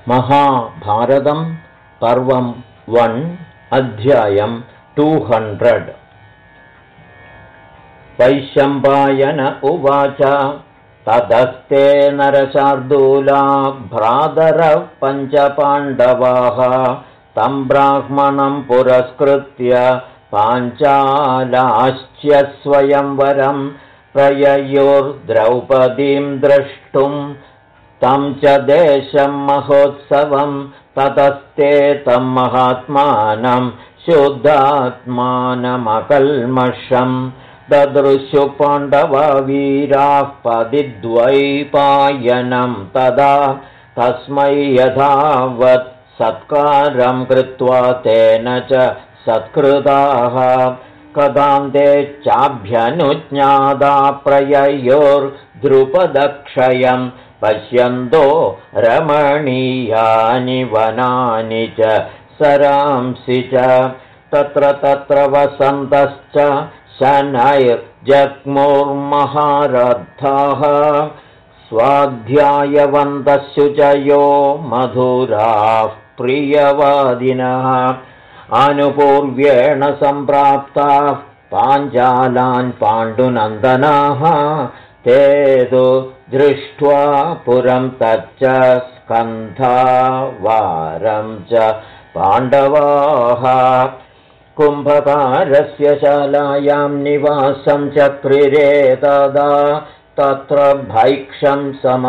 महाभारतं पर्वं 1 अध्यायं 200। वैशम्पायन उवाच ततस्ते नरशार्दूला भ्रातरः पञ्चपाण्डवाः तं ब्राह्मणं पुरस्कृत्य पाञ्चालाश्च स्वयंवरं प्रययोर्द्रौपदीं द्रष्टुं तं च देशं महोत्सवं ततस्ते तं महात्मानं शुद्धात्मानमकल्मषं ददृशु पाण्डवा वीराः पतिद्वैपायनं तदा तस्मै यथावत् सत्कारं कृत्वा तेन च सत्कृताः कदान्ते चाभ्यनुज्ञाता प्रययोर्द्रुपदक्षयं पश्यन्तो रमणीयानि वनानि च सरांसि च तत्र वसन्तश्च शनैर्जग्मुर्महारथाः स्वाध्यायवन्तः शुचयो मधुराः प्रियवादिनः आनुपूर्व्येण सम्प्राप्ताः पाञ्चालान् पाण्डुनन्दनाः ते तु दृष्ट्वा पुरं तच्च स्कन्धावारं च पाण्डवाः कुम्भकारस्य शालायां निवासं चक्रिरे तदा तत्र भैक्षं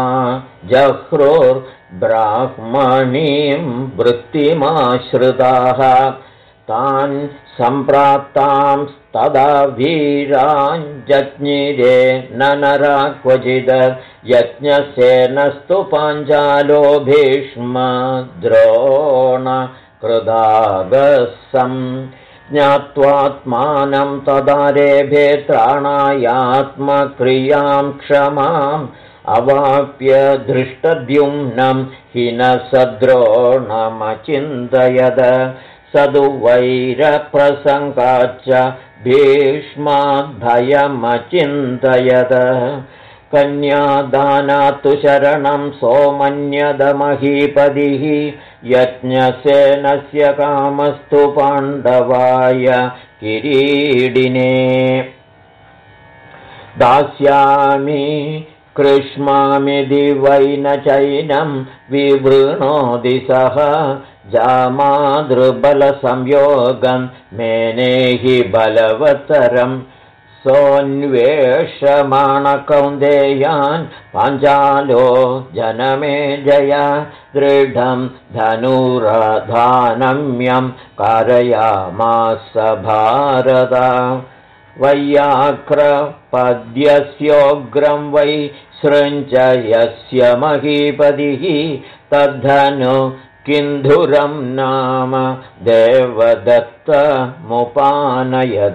समाजह्रुर्ब्राह्मणीं वृत्तिमाश्रिताः तान् सम्प्राप्तां तदा वीरान् जज्ञिरे नरा क्वचिद् यज्ञसेनस्तु पाञ्चालो भीष्मद्रोण कृदागसं ज्ञात्वात्मानं तदारेभे त्राणायात्मक्रियां क्षमाम् अवाप्य धृष्टद्युम्नं हिनसद्रोणमचिन्तयद सदु वैरप्रसङ्गाच्च भीष्माद्भयमचिन्तयद कन्यादानात्तु शरणं सोमन्यदमहीपतिः यज्ञसेनस्य कामस्तु पाण्डवाय किरीडिने दास्यामि कृष्मामिति वै न चैनं विवृणोति सः जामादृबलसंयोगं मेनेहि बलवत्तरं सोऽन्वेषमाणकौन्देयान् पाञ्चालो जनमेजय दृढं धनुराधानम्यं कारयामास भारत वैयाघ्रपद्यस्योग्रं वै सृञ्जयस्य महीपतिः तद्धनु किन्धुरं नाम देवदत्तमुपानयद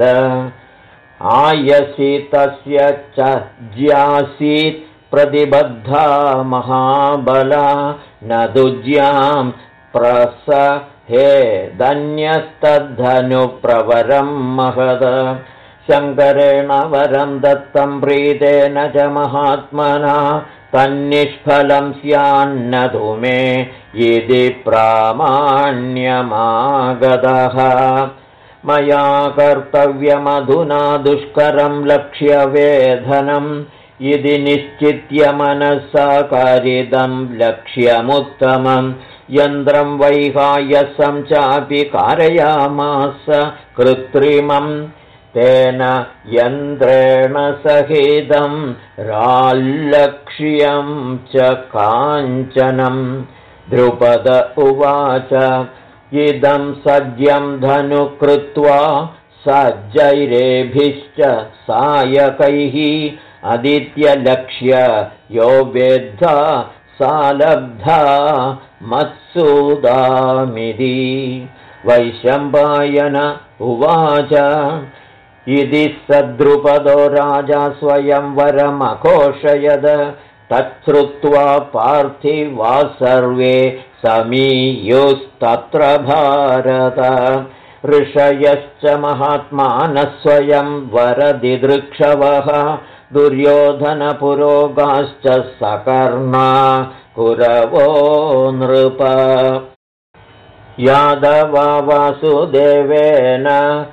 आयसि तस्य च ज्यासीत् प्रतिबद्धा महाबला न दुज्यां प्रसहेदन्यस्तद्धनुप्रवरं महद शङ्करेण वरं दत्तं प्रीतेन च महात्मना तन्निष्फलं स्यान्न तु मे इति प्रामाण्यमागतः मया कर्तव्यमधुना दुष्करं लक्ष्यवेधनम् इति निश्चित्य मनसा कारितं लक्ष्यमुत्तमं यन्त्रं वैहायसं चापि कारयामास कृत्रिमम् तेन यन्त्रेण सहितं राल्लक्ष्यं च काञ्चनं द्रुपद उवाच इदं सज्यं धनु कृत्वा सज्जैरेभिश्च सायकैः अदित्यलक्ष्य यो वेद्धा सा लब्धा मत्सूदामिति वैशम्पायन उवाच इति सद्रुपदो राजा स्वयंवरमघोषयद तच्छ्रुत्वा पार्थिवा सर्वे समीयुस्तत्र भारत ऋषयश्च महात्मानः स्वयंवरदिदृक्षवः दुर्योधनपुरोगाश्च सकर्णा कुरवो नृप यादवा वासुदेवेन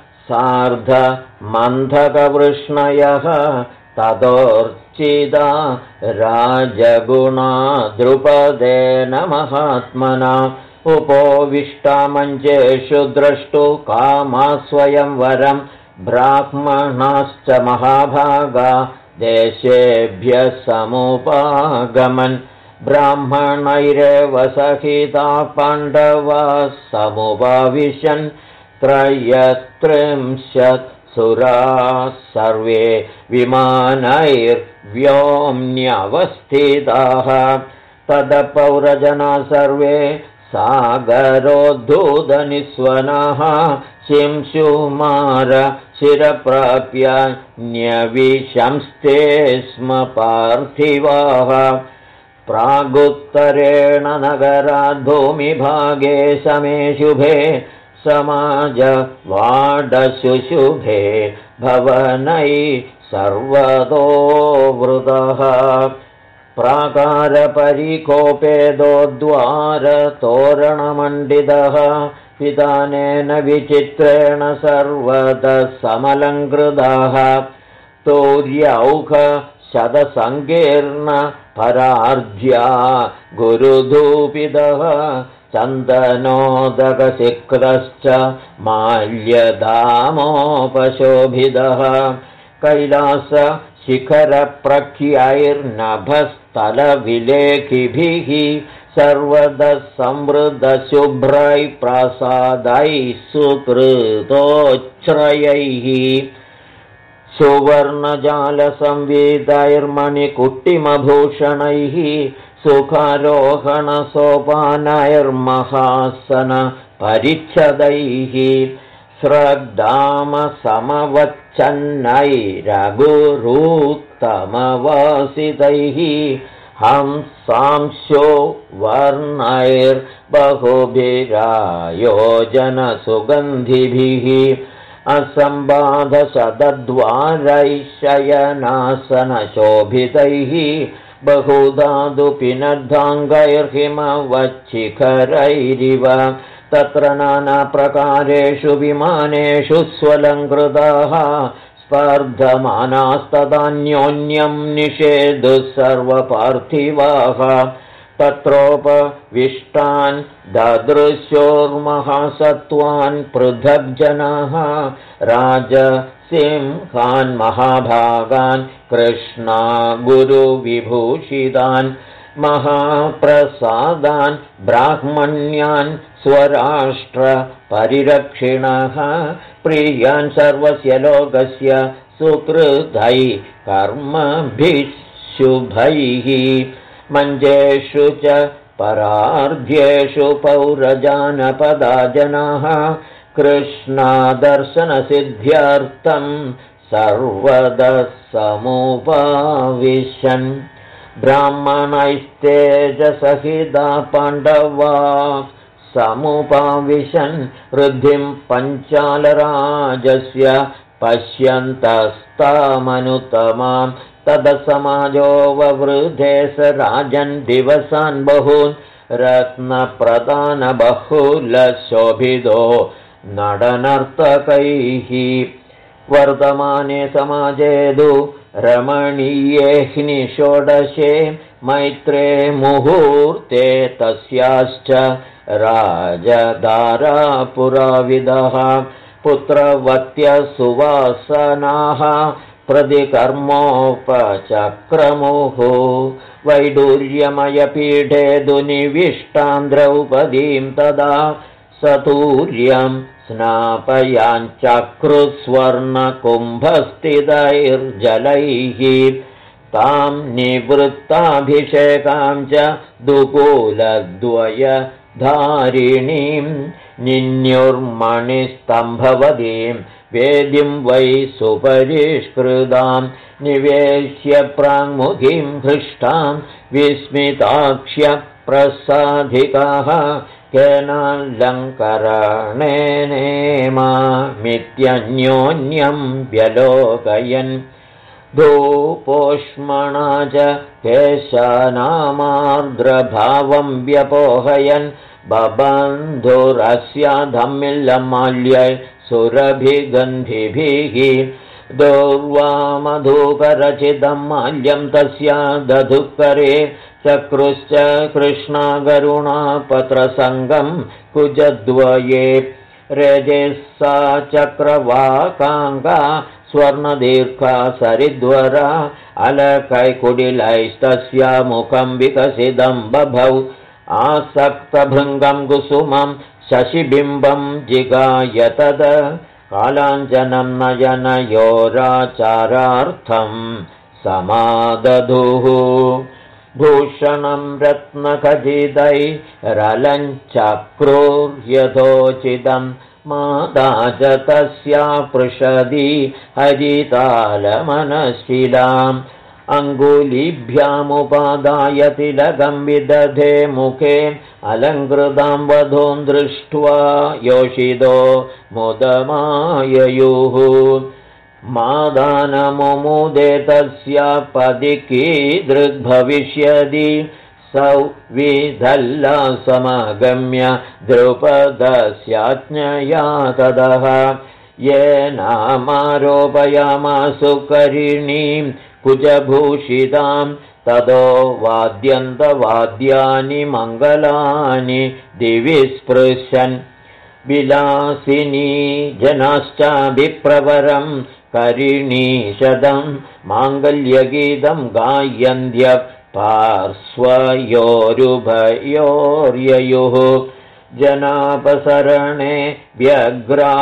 सार्धमन्थकवृष्णयः ततोर्चिदा राजगुणा द्रुपदेन महात्मना उपोविष्टामञ्चेषु द्रष्टु कामा स्वयंवरं ब्राह्मणाश्च महाभागा देशेभ्यः समुपागमन् ब्राह्मणैरेव सहिता पाण्डवाः समुपाविशन् त्रयस्त्रिंशत् सुराः सर्वे विमानैर्व्योम्न्यवस्थिताः तदपौरजना सर्वे सागरोद्धूतनिस्वनाः शिंशुमार शिरप्राप्य न्यविशंस्ते स्म पार्थिवाः प्रागुत्तरेण नगराद् भूमिभागे समे शुभे समाजवाडशुशुभे भवनै सर्वतो वृतः प्राकारपरिकोपेदोद्वारतोरणमण्डितः पितानेन विचित्रेण सर्वतः समलङ्कृताः तौर्यौघशतसङ्कीर्ण परार्ध्या गुरुधूपितः चन्दनोदकसिक्तश्च माल्यदामोपशोभितः कैलासशिखरप्रख्यैर्नभस्थलविलेखिभिः सर्वतः संवृतशुभ्रैः प्रासादैः सुकृतोच्छ्रयैः सुवर्णजालसंवितैर्मणिकुट्टिमभूषणैः सुखारोहणसोपानैर्महासनपरिच्छदैः श्रद्धामसमवच्छन्नैरघुरुत्तमवासितैः हंसांशो वर्णैर्बहुभिरायोजनसुगन्धिभिः असम्बाधशतद्वारैः शयनासनशोभितैः बहुधातुपिनद्धाङ्गैर्हिमवच्छिखरैरिव तत्र नानाप्रकारेषु विमानेषु स्वलङ्कृताः स्पर्धमानास्तदान्योन्यं निषेधुः सर्वपार्थिवाः तत्रोपविष्टान् ददृश्योर्महासत्त्वान् पृथग्जनाः राजसिंहान् महाभागान् कृष्णा गुरुविभूषितान् महाप्रसादान् ब्राह्मण्यान् स्वराष्ट्रपरिरक्षिणः प्रियान् सर्वस्य लोकस्य सुकृतैः कर्मभिः शुभैः मञ्जेषु च परार्ध्येषु पौरजानपदा जनाः कृष्णादर्शनसिद्ध्यर्थं सर्वतः समुपाविशन् ब्राह्मणैस्तेजसहिता पाण्डवा समुपाविशन् वृद्धिं पञ्चालराजस्य पश्यन्तस्तामनुत्तमां तदसमाजो ववृधे स राजन् दिवसान् बहून् रत्नप्रदानबहुलशोभितो नडनर्तकैः वर्तमाने समाजेदु रमणीयेऽह्नि षोडशे मैत्रे मुहूर्ते तस्याश्च राजदारापुराविदः पुत्रवत्यः सुवासनाः प्रतिकर्मोपचक्रमुः वैडूर्यमयपीठे दुनिविष्टां द्रौपदीं तदा सतूर्यं स्नापयाञ्चक्रुस्वर्णकुम्भस्थितैर्जलैः तां निवृत्ताभिषेकां च दुकूलद्वयधारिणीं निन्युर्मणिस्तम्भवतीं वेदिं वै सुपरिष्कृतां निवेश्य प्राङ्मुखीं हृष्टां विस्मिताक्ष्य प्रसाधिकाः केनालङ्करणेनेमामित्यन्योन्यं व्यलोकयन् धूपोष्मणा च केशानामार्द्रभावं व्यपोहयन् बबन्धुरस्याधमिल्लमाल्यै सुरभिगन्धिभिः दूर्वामधूकरचितं माल्यं तस्या दधुकरे चक्रुश्च कृष्णागरुणापत्रसङ्गं कुजद्वये रजेस्सा चक्रवाकाङ्गा स्वर्णदीर्घा सरिद्वरा अलकैकुटिलैस्तस्या मुखं विकसितं बभौ आसक्तभृङ्गं कुसुमं शशिबिम्बं जिगाय तद कालाञ्जनं नयनयोराचारार्थं समादधुः भूषणं रत्नखचितैरलञ्चक्रुर्यथोचितं माता च तस्या पृषदी हरितालमनशिलाम् अङ्गुलीभ्यामुपादाय तिलकं विदधे मुखे अलङ्कृतां वधूं दृष्ट्वा योषितो मुदमाययुः मादानमुमुदे तस्या पदि कीदृग्भविष्यति सौविधल्लासमगम्य द्रुपदस्याज्ञया ततः येनामारोपयामासु करिणीं कुजभूषितां ततो वाद्यन्तवाद्यानि मङ्गलानि दिवि स्पृशन् विलासिनी जनाश्चाभिप्रवरं करिणीशदं माङ्गल्यगीतं गायन्त्य पार्श्वयोरुभयोर्ययुः जनापसरणे व्यग्रा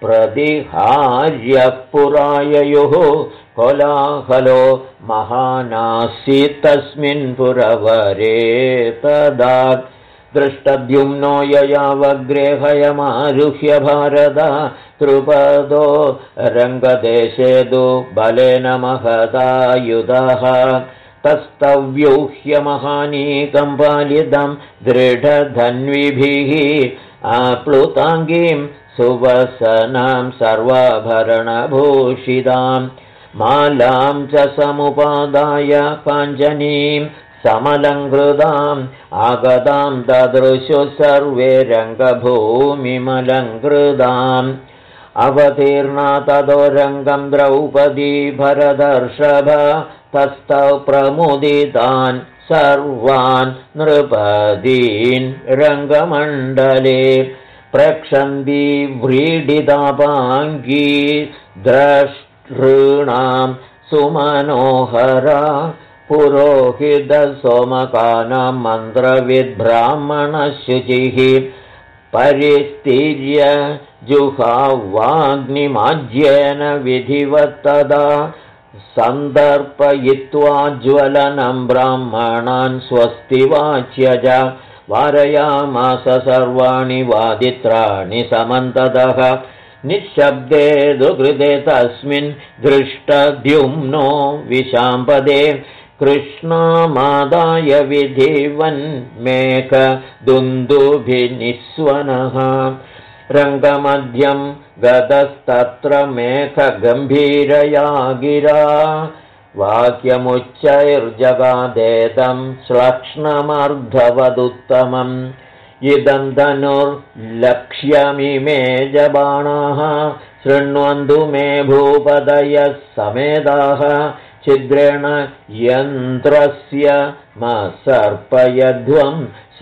प्रतिहार्यपुराययुः कोलाहलो महानासीत्तस्मिन् पुरवरे तदा दृष्टद्युम्नो ययावग्रेहयमारुह्य भारत द्रुपदो रङ्गदेशे तु बलेन महदायुधः तस्तव्यूह्य महानीकं पालितं दृढधन्विभिः आप्लुताङ्गीं सुवसनां सर्वाभरणभूषितां मालां च समुपादाय काञ्चनीं समलङ्कृताम् आगतां ददृशु सर्वे रङ्गभूमिमलङ्कृताम् अवतीर्णा ततो रङ्गं द्रौपदी भरतर्षभ तस्थौ प्रमुदितान् सर्वान् नृपदीन् रङ्गमण्डले प्रक्षन्ती व्रीडितापाङ्गी द्रष्टॄणां सुमनोहरा पुरोहितसोमकानां मन्त्रविद्ब्राह्मणशुचिः परिस्तीर्य जुहावाग्निमाज्येन विधिवत्तदा सन्दर्पयित्वा ज्वलनं ब्राह्मणान् स्वस्तिवाच्य च वारयामास सर्वाणि वादित्राणि समन्ततः निःशब्दे दुकृते तस्मिन् दृष्टद्युम्नो विशाम्पदे कृष्णामादाय विधिवन्मेघदुन्दुभिनिस्वनः रङ्गमध्यं गतस्तत्र मेघगम्भीरया गिरा वाक्यमुच्चैर्जगादेदं श्लक्ष्णमर्धवदुत्तमम् इदं धनुर्लक्ष्यमिमे जबाणाः शृण्वन्तु मे भूपदयः समेताः छिद्रेण यन्त्रस्य मसर्पयध्वं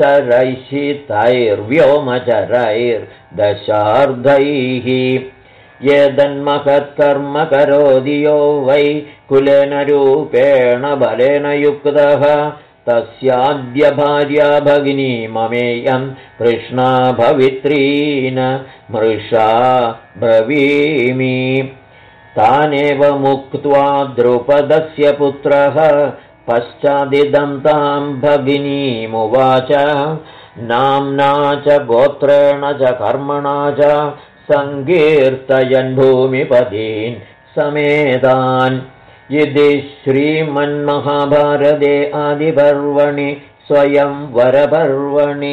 शरैषितैर्व्योमचरैर्दशार्धैः येदन्महत्कर्म करोति यो वै कुलेन रूपेण बलेन युक्तः तस्याद्य भार्या भगिनी ममेयं कृष्णा भवित्रीन मृषा ब्रवीमि तानेव मुक्त्वा द्रुपदस्य पुत्रः पश्चादिदं तां भगिनीमुवाच नाम्ना च गोत्रेण च कर्मणा च सङ्कीर्तयन् भूमिपदीन् समेतान् इति श्रीमन्महाभारते आदिपर्वणि स्वयंवरपर्वणि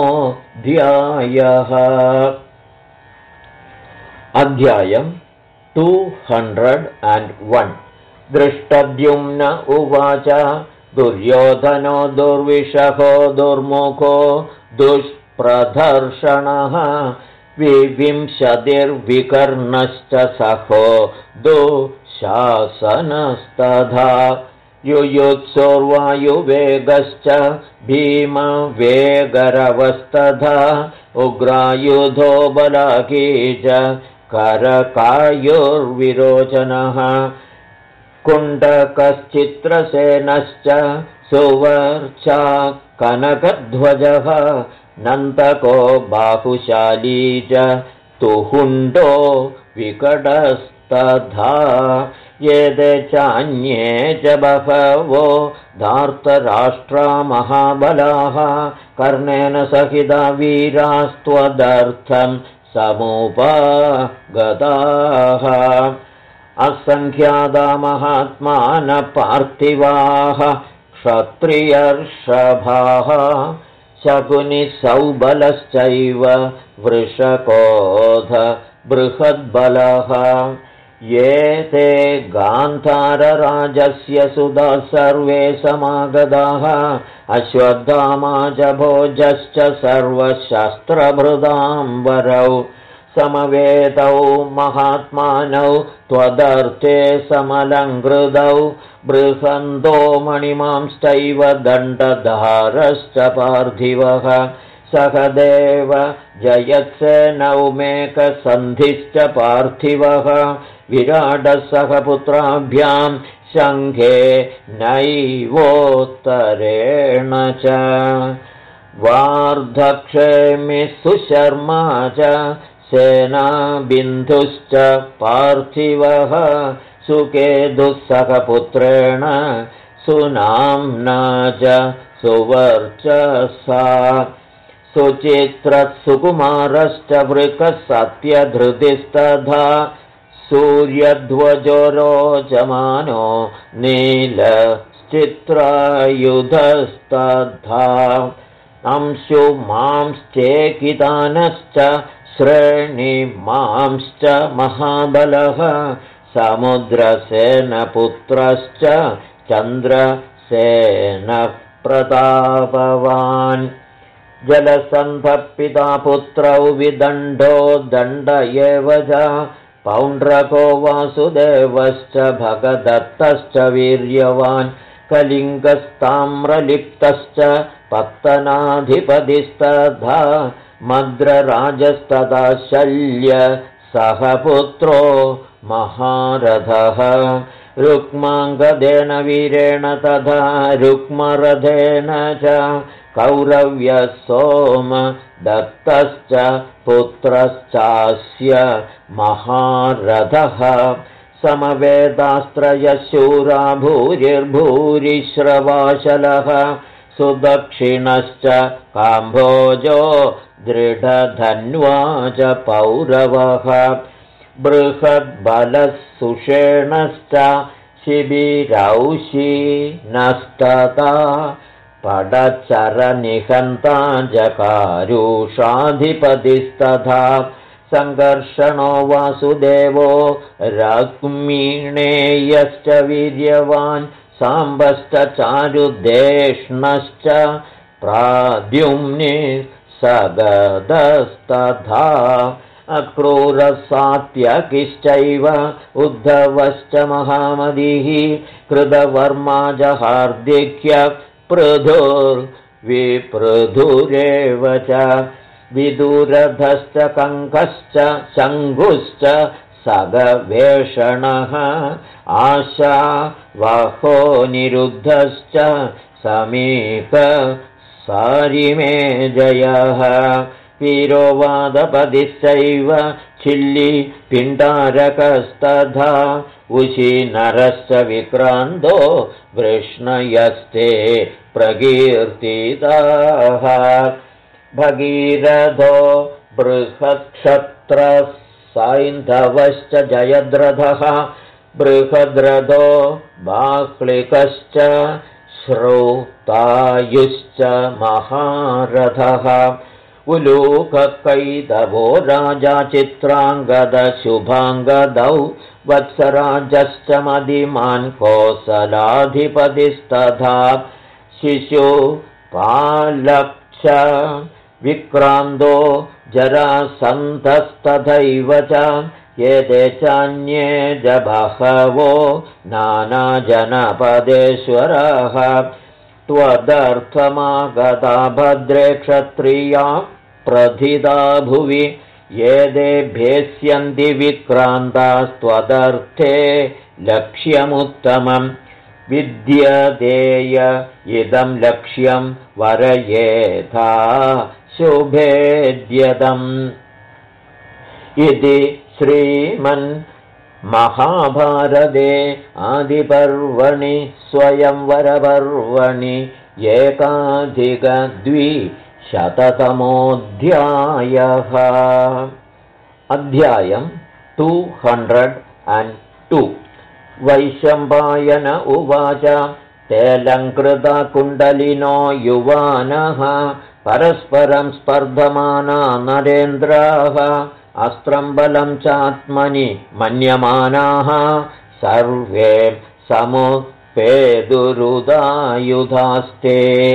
200तमोऽध्यायः। अध्यायं 201 दृष्टद्युम्न उवाच दुर्योधनो दुर्विषहो दुर्मुखो दुष्प्रदर्शनः विविंशतिर्विकर्णश्च सखो दुःशासनस्तथा युयुत्सुर्वायुवेगश्च भीमवेगरवस्तथा उग्रायुधो बलाकी च करकायुर्विरोचनः कुण्डकश्चित्रसेनश्च सुवर्चा कनकध्वजः नन्तको बाहुशाली च तुहुण्डो विकटस्तथा येते चान्ये च बहवो धार्तराष्ट्रा महाबलाः कर्णेन सहिता वीरास्त्वदर्थं समुपगताः असङ्ख्याता महात्मानः पार्थिवाः क्षत्रियर्षभाः शकुनिसौबलश्चैव वृषकोध बृहद्बलः ये ते गान्धारराजस्य सुधाः सर्वे समागताः अश्वत्थामा च भोजश्च सर्वशस्त्रभृताम्बरौ समवेतौ महात्मानौ त्वदर्थे समलङ्कृतौ बृहन्तो मणिमांश्चैव दण्डधारश्च पार्थिवः सहदेव जयत्सेनौ मेकसन्धिश्च पार्थिवः विराटः सह पुत्राभ्यां शङ्खे नैवोत्तरेण च वार्धक्षेमि सुशर्मा च सेनाबिन्धुश्च पार्थिवः सुकेतुः सह पुत्रेण सुनाम्ना च सुवर्चसा सुचित्रः सुकुमारश्च वृकः सत्यधृतिस्तथा सूर्यध्वजो रोचमानो नीलश्चित्रायुधस्तथा अंशुमांश्चेकितानश्च श्रेणिमांश्च महाबलः समुद्रसेनपुत्रश्च चन्द्रसेनप्रतापवान् जलसन्धपिता पुत्रौ विदण्डो दण्ड एव च पौण्ड्रको वासुदेवश्च भगदत्तश्च वीर्यवान् कलिङ्गस्ताम्रलिप्तश्च पत्तनाधिपतिस्तथा मद्रराजस्तथा शल्य सह पुत्रो महारथः रुक्माङ्गदेन वीरेण तथा रुक्मरथेन च कौरव्यः सोम दत्तश्च पुत्रश्चास्य महारथः समवेदास्त्रयशूरा भूरिर्भूरिश्रवाशलः सुदक्षिणश्च काम्भोजो दृढधन्वा च पौरवः बृहद्बलः सुषेणश्च शिबिरौषीनस्तथा पडचरनिहन्ता जकारुषाधिपतिस्तथा सङ्कर्षणो वासुदेवो रुक्मिणेयश्च वीर्यवान् साम्बश्च चारुदेष्णश्च प्राद्युम्निः सगदस्तथा अक्रूरसात्यकिश्चैव उद्धवश्च महामतिः कृतवर्मा च हार्दिक्य पृथुर्विपृथुरेव च विदुरधश्च कङ्कश्च शङ्घुश्च सगवेषणः आशा वहो निरुद्धश्च समीप सारिमे जयः वीरोवादपदिश्चैव छिल्ली पिण्डारकस्तथा उशीनरश्च विक्रान्तो वृष्णयस्ते प्रकीर्तिताः भगीरथो बृहत्क्षत्रः सैन्धवश्च जयद्रथः बृहद्रथो बाह्लिकश्च श्रुतायुश्च महारथः उलूककैतवो राजा चित्राङ्गदशुभाङ्गदौ वत्सराजश्च मदिमान् कोसलाधिपतिस्तथा शिशुपालश्च विक्रान्तो जरासन्धस्तथैव च एते चान्ये च बहवो नानाजनपदेश्वराः त्वदर्थमागता भद्रे क्षत्रिया प्रथिता भुवि एते भेष्यन्ति विक्रान्तास्त्वदर्थे लक्ष्यमुत्तमम् विद्यतेय इदं लक्ष्यं वरयेथा शुभेद्यतम् इति श्रीमन्महाभारते आदिपर्वणि स्वयंवरपर्वणि 1,200तमोऽध्यायः। अध्यायं 202। वैशम्पायन उवाच तेलङ्कृतकुण्डलिनो युवानः परस्परं स्पर्धमाना नरेन्द्राः अस्त्रं बलं चात्मनि मन्यमानाः सर्वे समुपेदुरुदायुधास्ते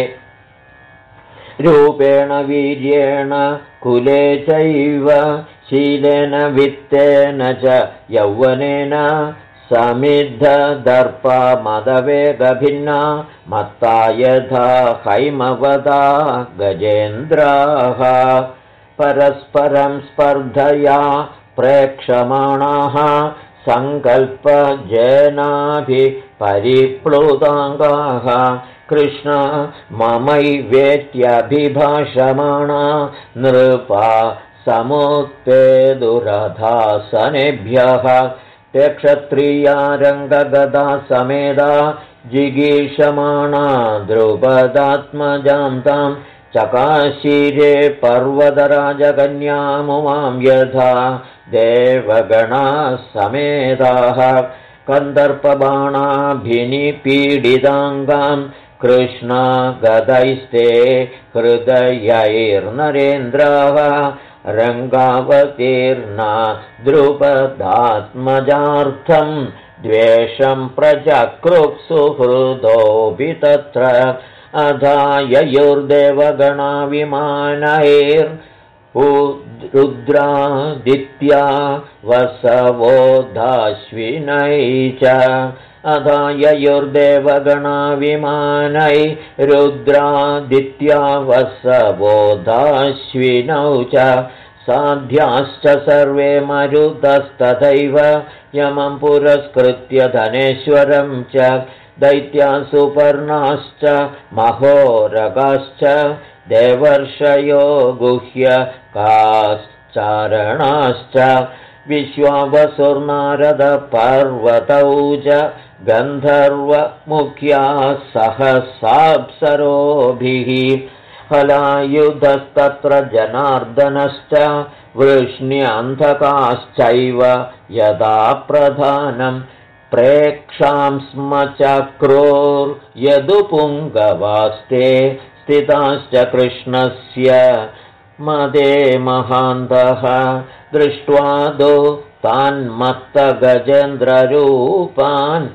रूपेण वीर्येण कुले चैव शीलेन वित्तेन च यौवनेन समिद्धदर्पा मदवेगभिन्ना मत्ता यथा हैमवदा गजेन्द्राः परस्परं स्पर्धया प्रेक्षमाणाः सङ्कल्पजेनाभिपरिप्लुताङ्गाः कृष्ण ममैवेत्यभिभाषमाणा नृपा समुत्पेदुरथासनेभ्यः ते क्षत्रिया रङ्गगदा समेदा जिगीषमाणा द्रुपदात्मजां तां चकाशीरे पर्वतराजकन्यामुमां यथा देवगणाः समेताः कन्दर्पबाणाभिनिपीडिताङ्गां कृष्णा गदैस्ते हृदयैर्नरेन्द्राः रङ्गावतीर्णा द्रुपदात्मजार्थं द्वेषं प्रचक्रुप्सुहृदोऽपि तत्र अधाययोर्देवगणा विमानैरुद्रादित्या वसवोधाश्विनै च अधाययोर्देवगणा विमानैरुद्रादित्या वसवोधाश्विनौ च साध्याश्च सर्वे मरुतस्तथैव यमं पुरस्कृत्य धनेश्वरं च दैत्यासुपर्णाश्च महोरगाश्च देवर्षयो गुह्यकाश्चारणाश्च विश्वावसुर्नारदपर्वतौ च गन्धर्वमुख्याः सहसाप्सरोभिः हलायुधस्तत्र जनार्दनश्च वृष्ण्यन्धकाश्चैव यदा प्रधानं प्रेक्षां स्म चक्रोर्यदुपुङ्गवास्ते स्थिताश्च कृष्णस्य मदे महान्तः दृष्ट्वादो तान्मत्तगजेन्द्ररूपान्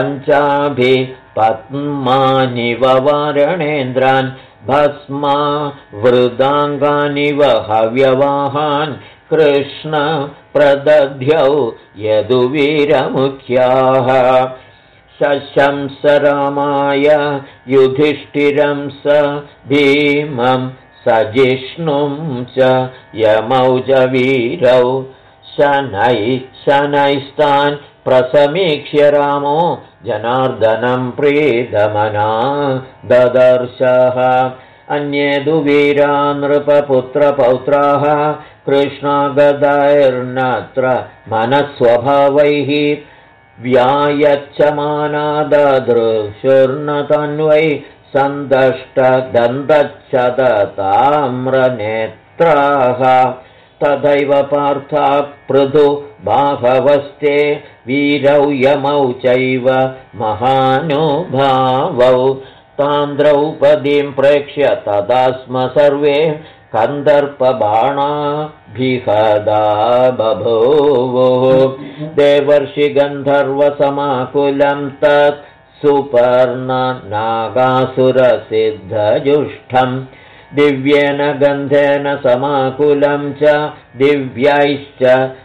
पञ्चाभिपद्मानिव वारणेन्द्रान् भस्मा वृदाङ्गानिव हव्यवाहान् कृष्ण प्रदध्यौ यदुवीरमुख्याः शशंस रामाय युधिष्ठिरं स भीमं सजिष्णुं च यमौ च वीरौ शनैस्तान् प्रसमीक्ष्य रामो जनार्दनं प्रीतमना ददर्शः अन्ये तु वीरा नृपपुत्रपौत्राः कृष्णागदैर्नत्र मनस्वभावैः व्यायच्छमाना ददृशुर्नतन्वै सन्दष्टदन्तच्छदताम्रनेत्राः तथैव पार्था पृथु बाहवस्ते वीरौ यमौ चैव महानुभावौ तां द्रौपदीं प्रेक्ष्य तदा स्म सर्वे कन्दर्पबाणाभिहदा बभूवुः देवर्षिगन्धर्वसमाकुलं तत् सुपर्णनागासुरसिद्धजुष्टं दिव्येन गन्धेन समाकुलं च दिव्यैश्च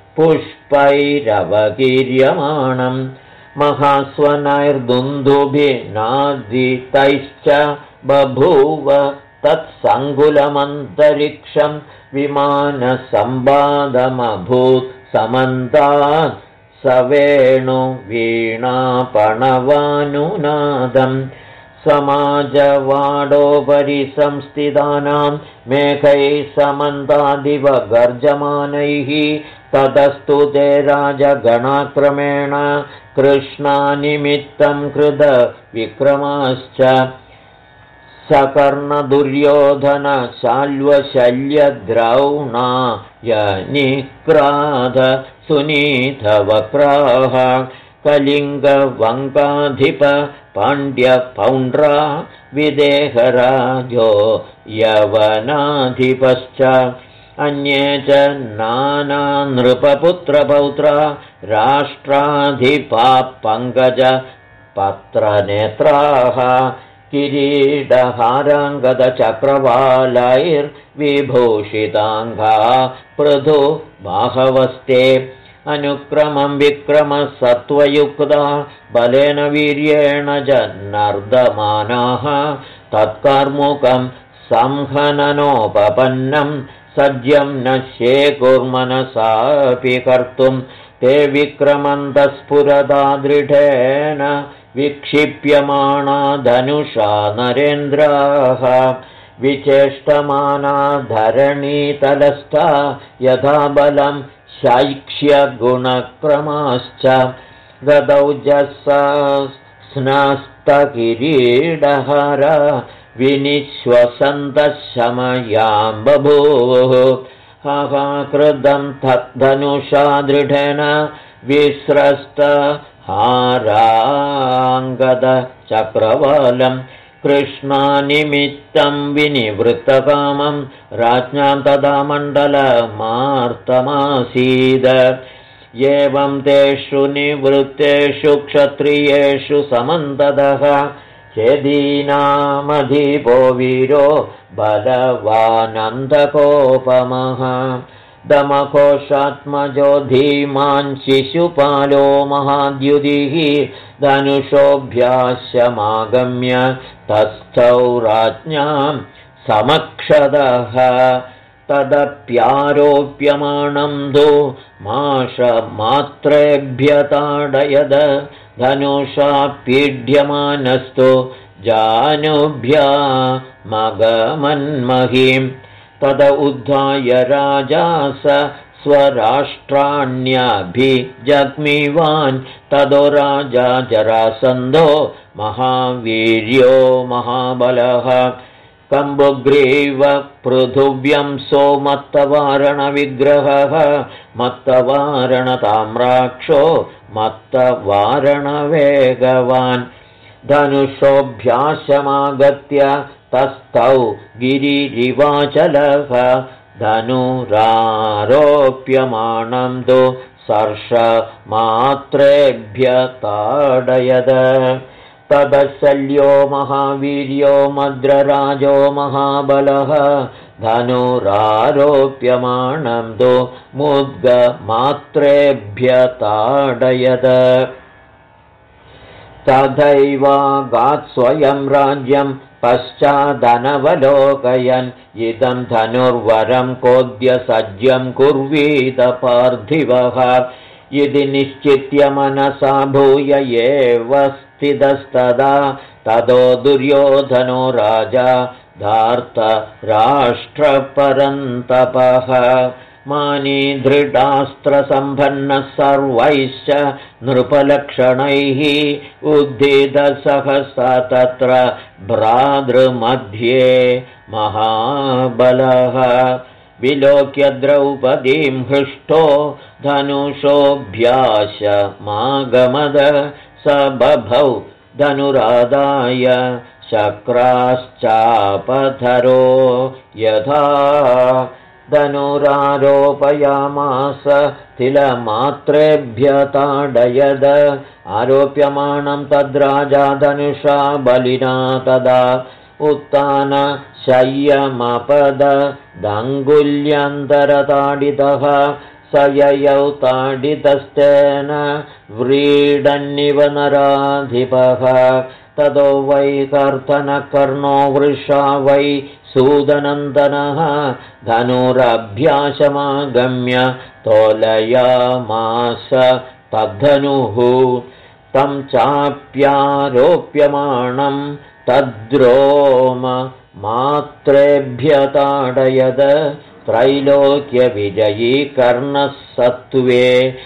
पुष्पैरवकीर्यमाणं महास्वनैर्दुन्दुभिनादितैश्च बभूव तत्सङ्कुलमन्तरिक्षं विमानसंवादमभूत् समन्तात् सवेणुवीणापणवानुनादं समाजवाडोपरि संस्थितानां मेघैः समन्तादिव गर्जमानैः ततस्तु ते राजगणाक्रमेण कृष्णानिमित्तं कृत विक्रमाश्च सकर्णदुर्योधनशाल्वशल्यद्रौणायनिक्राध सुनीतवक्राः कलिङ्गवङ्काधिप पाण्ड्यपौण्ड्रा विदेहराजो यवनाधिपश्च अन्ये च नानानृपपुत्रपौत्रा राष्ट्राधिपा पङ्कजपत्रनेत्राः किरीटहाराङ्गदचक्रवालैर्विभूषिताङ्गा पृथु बाहवस्ते अनुक्रमं विक्रमसत्त्वयुक्ता बलेन वीर्येण च नर्दमानाः तत्कर्मुकं संहननोपपन्नं सज्जं नश्ये कुर्मनसापि कर्तुं ते विक्रमन्तस्फुरदा दृढेन विक्षिप्यमाणा धनुषा नरेन्द्राः विचेष्टमाना धरणीतलस्था यथा बलं शैक्ष्यगुणक्रमाश्च गदौजसस्नस्तकिरीडहर विनिश्वसन्तशमयां बभूवुः हाहाकृतं तद्धनुषा दृढेन विस्रस्त हाराङ्गदचक्रवालं कृष्णानिमित्तं विनिवृत्तकामं राज्ञां तदा मण्डलमार्तमासीद एवं तेषु निवृत्तेषु क्षत्रियेषु समन्ततः चेदीनामधिपो वीरो बलवानन्दकोपमः दमघोषात्मजो धीमान् शिशुपालो महाद्युतिः धनुषोऽभ्यास्यमागम्य तस्थौ राज्ञां समक्षदः तदप्यारोप्यमाणं तु माशमात्रेभ्यताडयद धनुषा पीड्यमानस्तु जानुभ्यामगमन्महीं तद उद्धाय राजा स स्वराष्ट्राण्यभिजग्मिवान् तदो राजा जरासन्धो महावीर्यो महाबलः कम्बुग्रीव पृथुव्यं सोमत्तवारणविग्रहः मत्तवारणताम्राक्षो मत्तवारणवेगवान् धनुषोऽभ्यासमागत्य तस्थौ गिरिरिवाचलः धनुरारोप्यमाणं तु सर्षमात्रेभ्यताडयद तदशल्यो महावीर्यो मद्रराजो महाबलः धनुरारोप्यमाणं तु मुद्गमात्रेभ्यताडयद तथैव गात्स्वयं राज्यं पश्चादनवलोकयन् इदं धनुर्वरं कोद्य सज्जं कुर्वीत पार्थिवः इति निश्चित्य मनसा भूय एव स्थितस्तदा ततो दुर्योधनो राजा धार्तराष्ट्रपरन्तपः मानी धृतास्त्रसम्पन्नः सर्वैश्च नृपलक्षणैः उद्धितसहसा तत्र भ्रातृमध्ये महाबलः विलोक्य द्रौपदीं हृष्टो धनुषोऽभ्यासमागमद स बभौ धनुरादाय शक्राश्चापधरो यथा धनुरारोपयामास तिलमात्रेभ्य ताडयद आरोप्यमाणं तद्राजा धनुषा बलिना तदा उत्तान शय्यमपद दङ्गुल्यन्तरताडितः स ययौ ताडितस्तेन व्रीडन्निव नराधिपः ततो वै कर्तनकर्णो वृषा वै सूदनन्दनः धनुरभ्यासमागम्य तोलयामास तद्धनुः तं चाप्यारोप्यमाणं तद्रोम मात्रेभ्य ताडयद त्रैलोक्यविजयी कर्णः सत्त्वे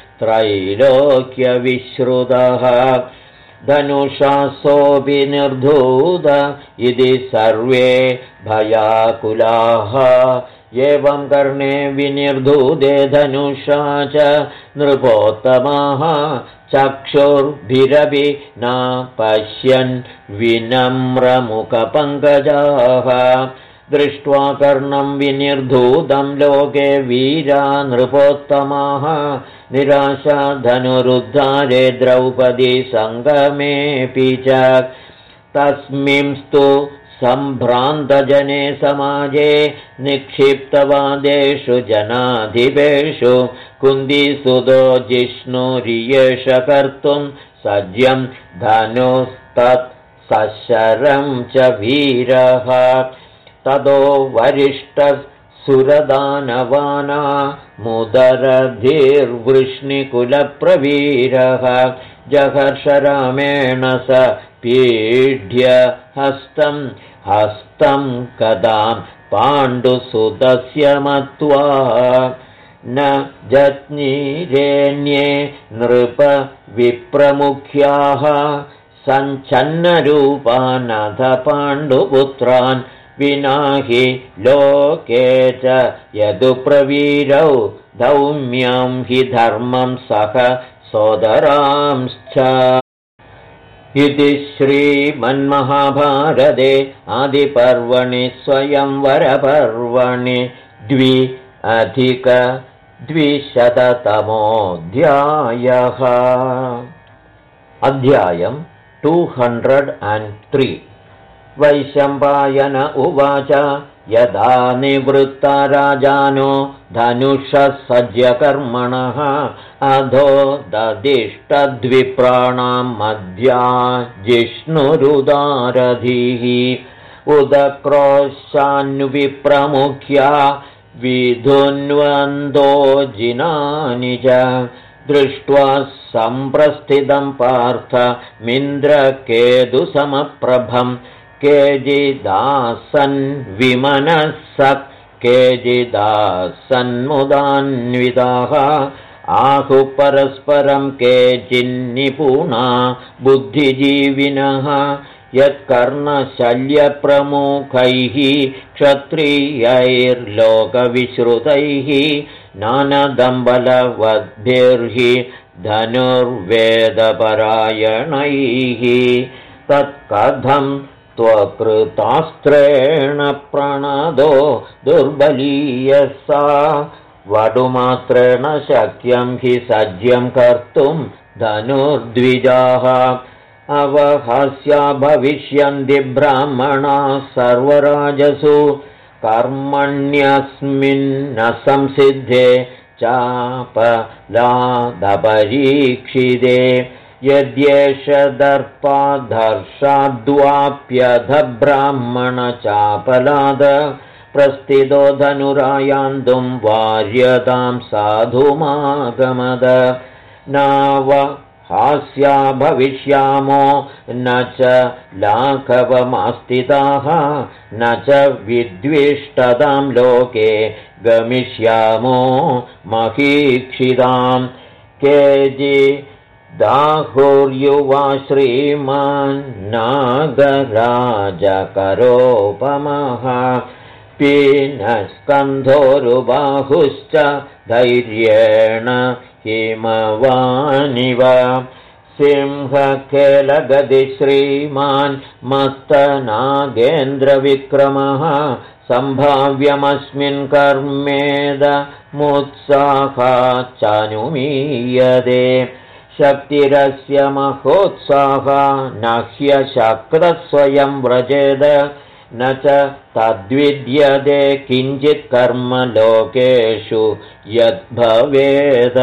त्रैलोक्यविश्रुतः धनुषासोऽपि निर्धूत इति सर्वे भयाकुलाः एवं कर्णे विनिर्धूते धनुषा च नृपोत्तमाः चक्षुर्भिरपि न पश्यन् विनम्रमुखपङ्कजाः दृष्ट्वा कर्णं विनिर्धूतं लोके वीरा नृपोत्तमाः निराशा धनुरुद्धारे द्रौपदी सङ्गमेऽपि च तस्मिंस्तु सम्भ्रान्तजने समाजे निक्षिप्तवादेषु जनाधिपेषु कुन्दीसुतो जिष्णुरियेष कर्तुं सज्यं धनुस्तत् सशरं च वीरः ततो वरिष्ठः सुरदानवाना मुदरधिर्वृष्णिकुलप्रवीरः जहर्षरामेण स पीड्य हस्तं कदां पाण्डुसुतस्य मत्वा न जज्ञिरेण्ये नृप विप्रमुख्याः सञ्छन्नरूपानथ पाण्डुपुत्रान् विना हि लोके च यदुप्रवीरौ धौम्यं हि धर्मं सह सोदरांश्च इति श्रीमन्महाभारते आदिपर्वणि स्वयंवरपर्वणि 2+200तमोऽध्यायः अध्यायं 203 वैशम्पायन उवाच यदा निवृत्ता राजानो धनुषः सज्जकर्मणः अधो ददिष्टद्विप्राणां मध्या जिष्णुरुदारधिः उदक्रोशान्विप्रमुख्या विधुन्वन्दो जिनानि च दृष्ट्वा सम्प्रस्थितं पार्थ मिन्द्रकेतुसमप्रभम् केचिदासन् विमनस्सत् केचिदासन्मुदान्विताः आहुः परस्परं केचिन्निपुणा बुद्धिजीविनः यत्कर्णशल्यप्रमुखैः क्षत्रियैर्लोकविश्रुतैः नानदम्बलवद्भिर्हि धनुर्वेदपरायणैः तत्कथं त्वकृतास्त्रेण प्रणदो दुर्बलीयसा वडुमात्रेण शक्यं हि सज्यं कर्तुं धनुर्द्विजाः अवहास्या भविष्यन्ति ब्राह्मणाः सर्वराजसु कर्मण्यस्मिन्न संसिद्धे चापलादपरीक्षिते यद्येष दर्पाधर्षाद्वाप्यधब्राह्मणचापलाद प्रस्थितो धनुरायान्तुं वार्यतां साधुमागमद नावहास्या भविष्यामो न च लाघवमास्थिताः न च विद्विष्टतां लोके गमिष्यामो महीक्षितां केजि दाहुर्युवा श्रीमान् नागराजकरोपमः पीनस्कन्धोरुबाहुश्च धैर्येण हिमवानिव सिंहकेलगदिश्रीमान् मत्तनागेन्द्रविक्रमः सम्भाव्यमस्मिन् कर्मेदमुत्साहाच्चानुमीयते शक्तिरस्य महोत्साहा न ह्यशक्रस्वयं व्रजेद न च तद्विद्यते किञ्चित् कर्म लोकेषु यद्भवेद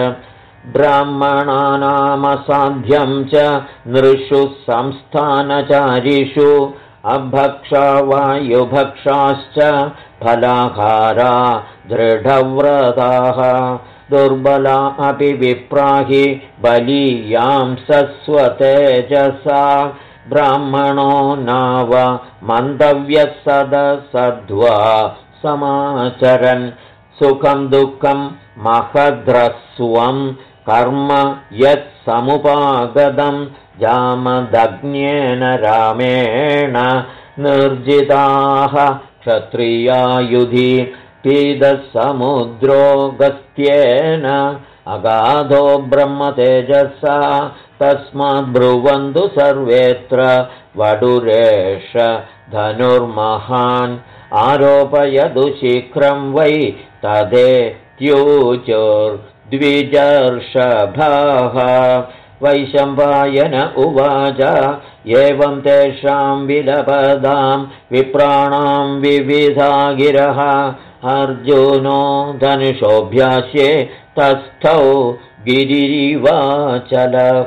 ब्राह्मणानामसाध्यं च नृषु संस्थानचारिषु अभक्षा वायुभक्षाश्च फलाहारा दृढव्रताः दुर्बला अपि विप्राहि बलीयां सस्वतेजसा ब्राह्मणो नाव मन्तव्यः सदसद्वा समाचरन् सुखं दुःखं महद्रस्वं कर्म यत्समुपागतं जामदग्न्येन रामेण निर्जिताः क्षत्रियायुधि पीदसमुद्रोगस्त्येन अगाधो ब्रह्मतेजसा तस्माद्ब्रुवन्तु सर्वेऽत्र वडुरेष धनुर्महान् आरोपयतु शीघ्रं वै तदेत्युचुर्द्विजर्षभाः वैशम्पायन उवाच एवं तेषां विलपदां विप्राणां विविधा गिरः अर्जुनो धनुषोऽभ्यास्ये तस्थौ गिरिवाचलः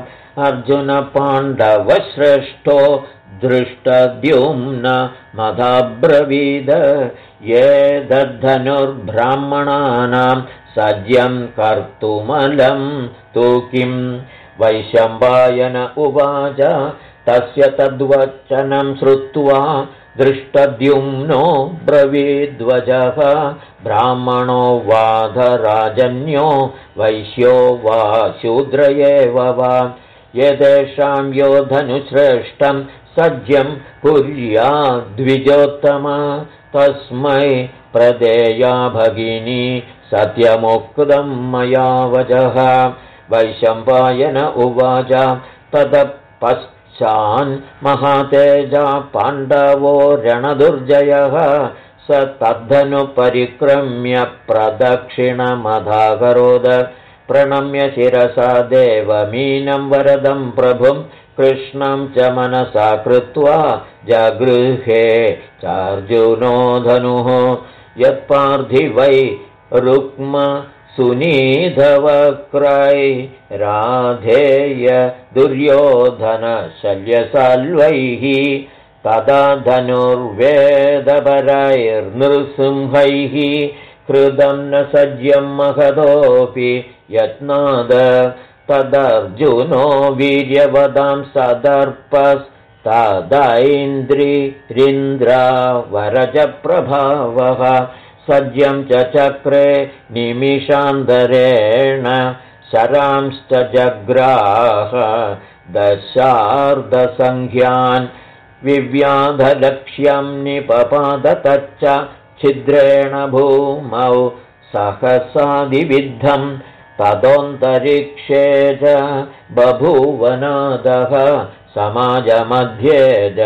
अर्जुनपाण्डवश्रेष्ठो दृष्टद्युम्न मदाब्रवीद ये दद्धनुर्ब्राह्मणानां सज्यं कर्तुमलं तु किं वैशम्पायन उवाच तस्य तद्वचनं श्रुत्वा दृष्टद्युम्नो ब्रवीद्वजः ब्राह्मणो वाधराजन्यो वैश्यो वा शूद्र एव वा एतेषां यो धनुश्रेष्ठं सज्यं कुर्याद्विजोत्तम तस्मै प्रदेया भगिनी सत्यमुक्तं मया वचः वैशम्पायन उवाच ततः पश्चान् महातेजा पाण्डवो रणदुर्जयः स तद्धनुपरिक्रम्य प्रदक्षिणमधाकरोद प्रणम्य शिरसा देवमीनं वरदं प्रभुं कृष्णं च मनसा कृत्वा जगृहे चार्जुनो धनुः यत्पार्थिवै रुक्म सुनीधवक्रै राधेय दुर्योधन शल्यसाल्वैः तदा धनुर्वेदपरैर्नृसिंहैः कृतं न सज्यं महतोऽपि यत्नाद तदर्जुनो वीर्यवदां सदर्पस्तदैन्द्रिरिन्द्रावरजप्रभावः सज्यं च चक्रे निमिषान्तरेण शरांश्च जग्राह दशार्धसङ्ख्यान् विव्याधलक्ष्यं निपपादतच्च छिद्रेण भूमौ सहसादिविद्धं तदोऽन्तरिक्षे च बभूवनादः समाजमध्ये च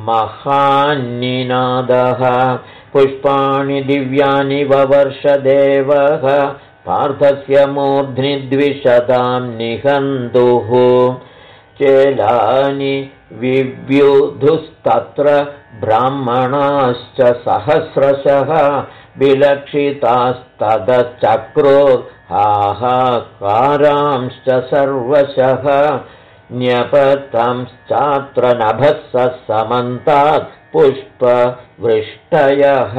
महान्निनादः पुष्पाणि दिव्यानि ववर्षदेवः पार्थस्य मूर्ध्नि द्विशतां निहन्तुः चेलानि विव्युधुस्तत्र ब्राह्मणाश्च सहस्रशः विलक्षितास्तदचक्रुर्हाहाकारांश्च सर्वशः न्यपतंश्चात्र नभः समन्तात् पुष्पवृष्टयः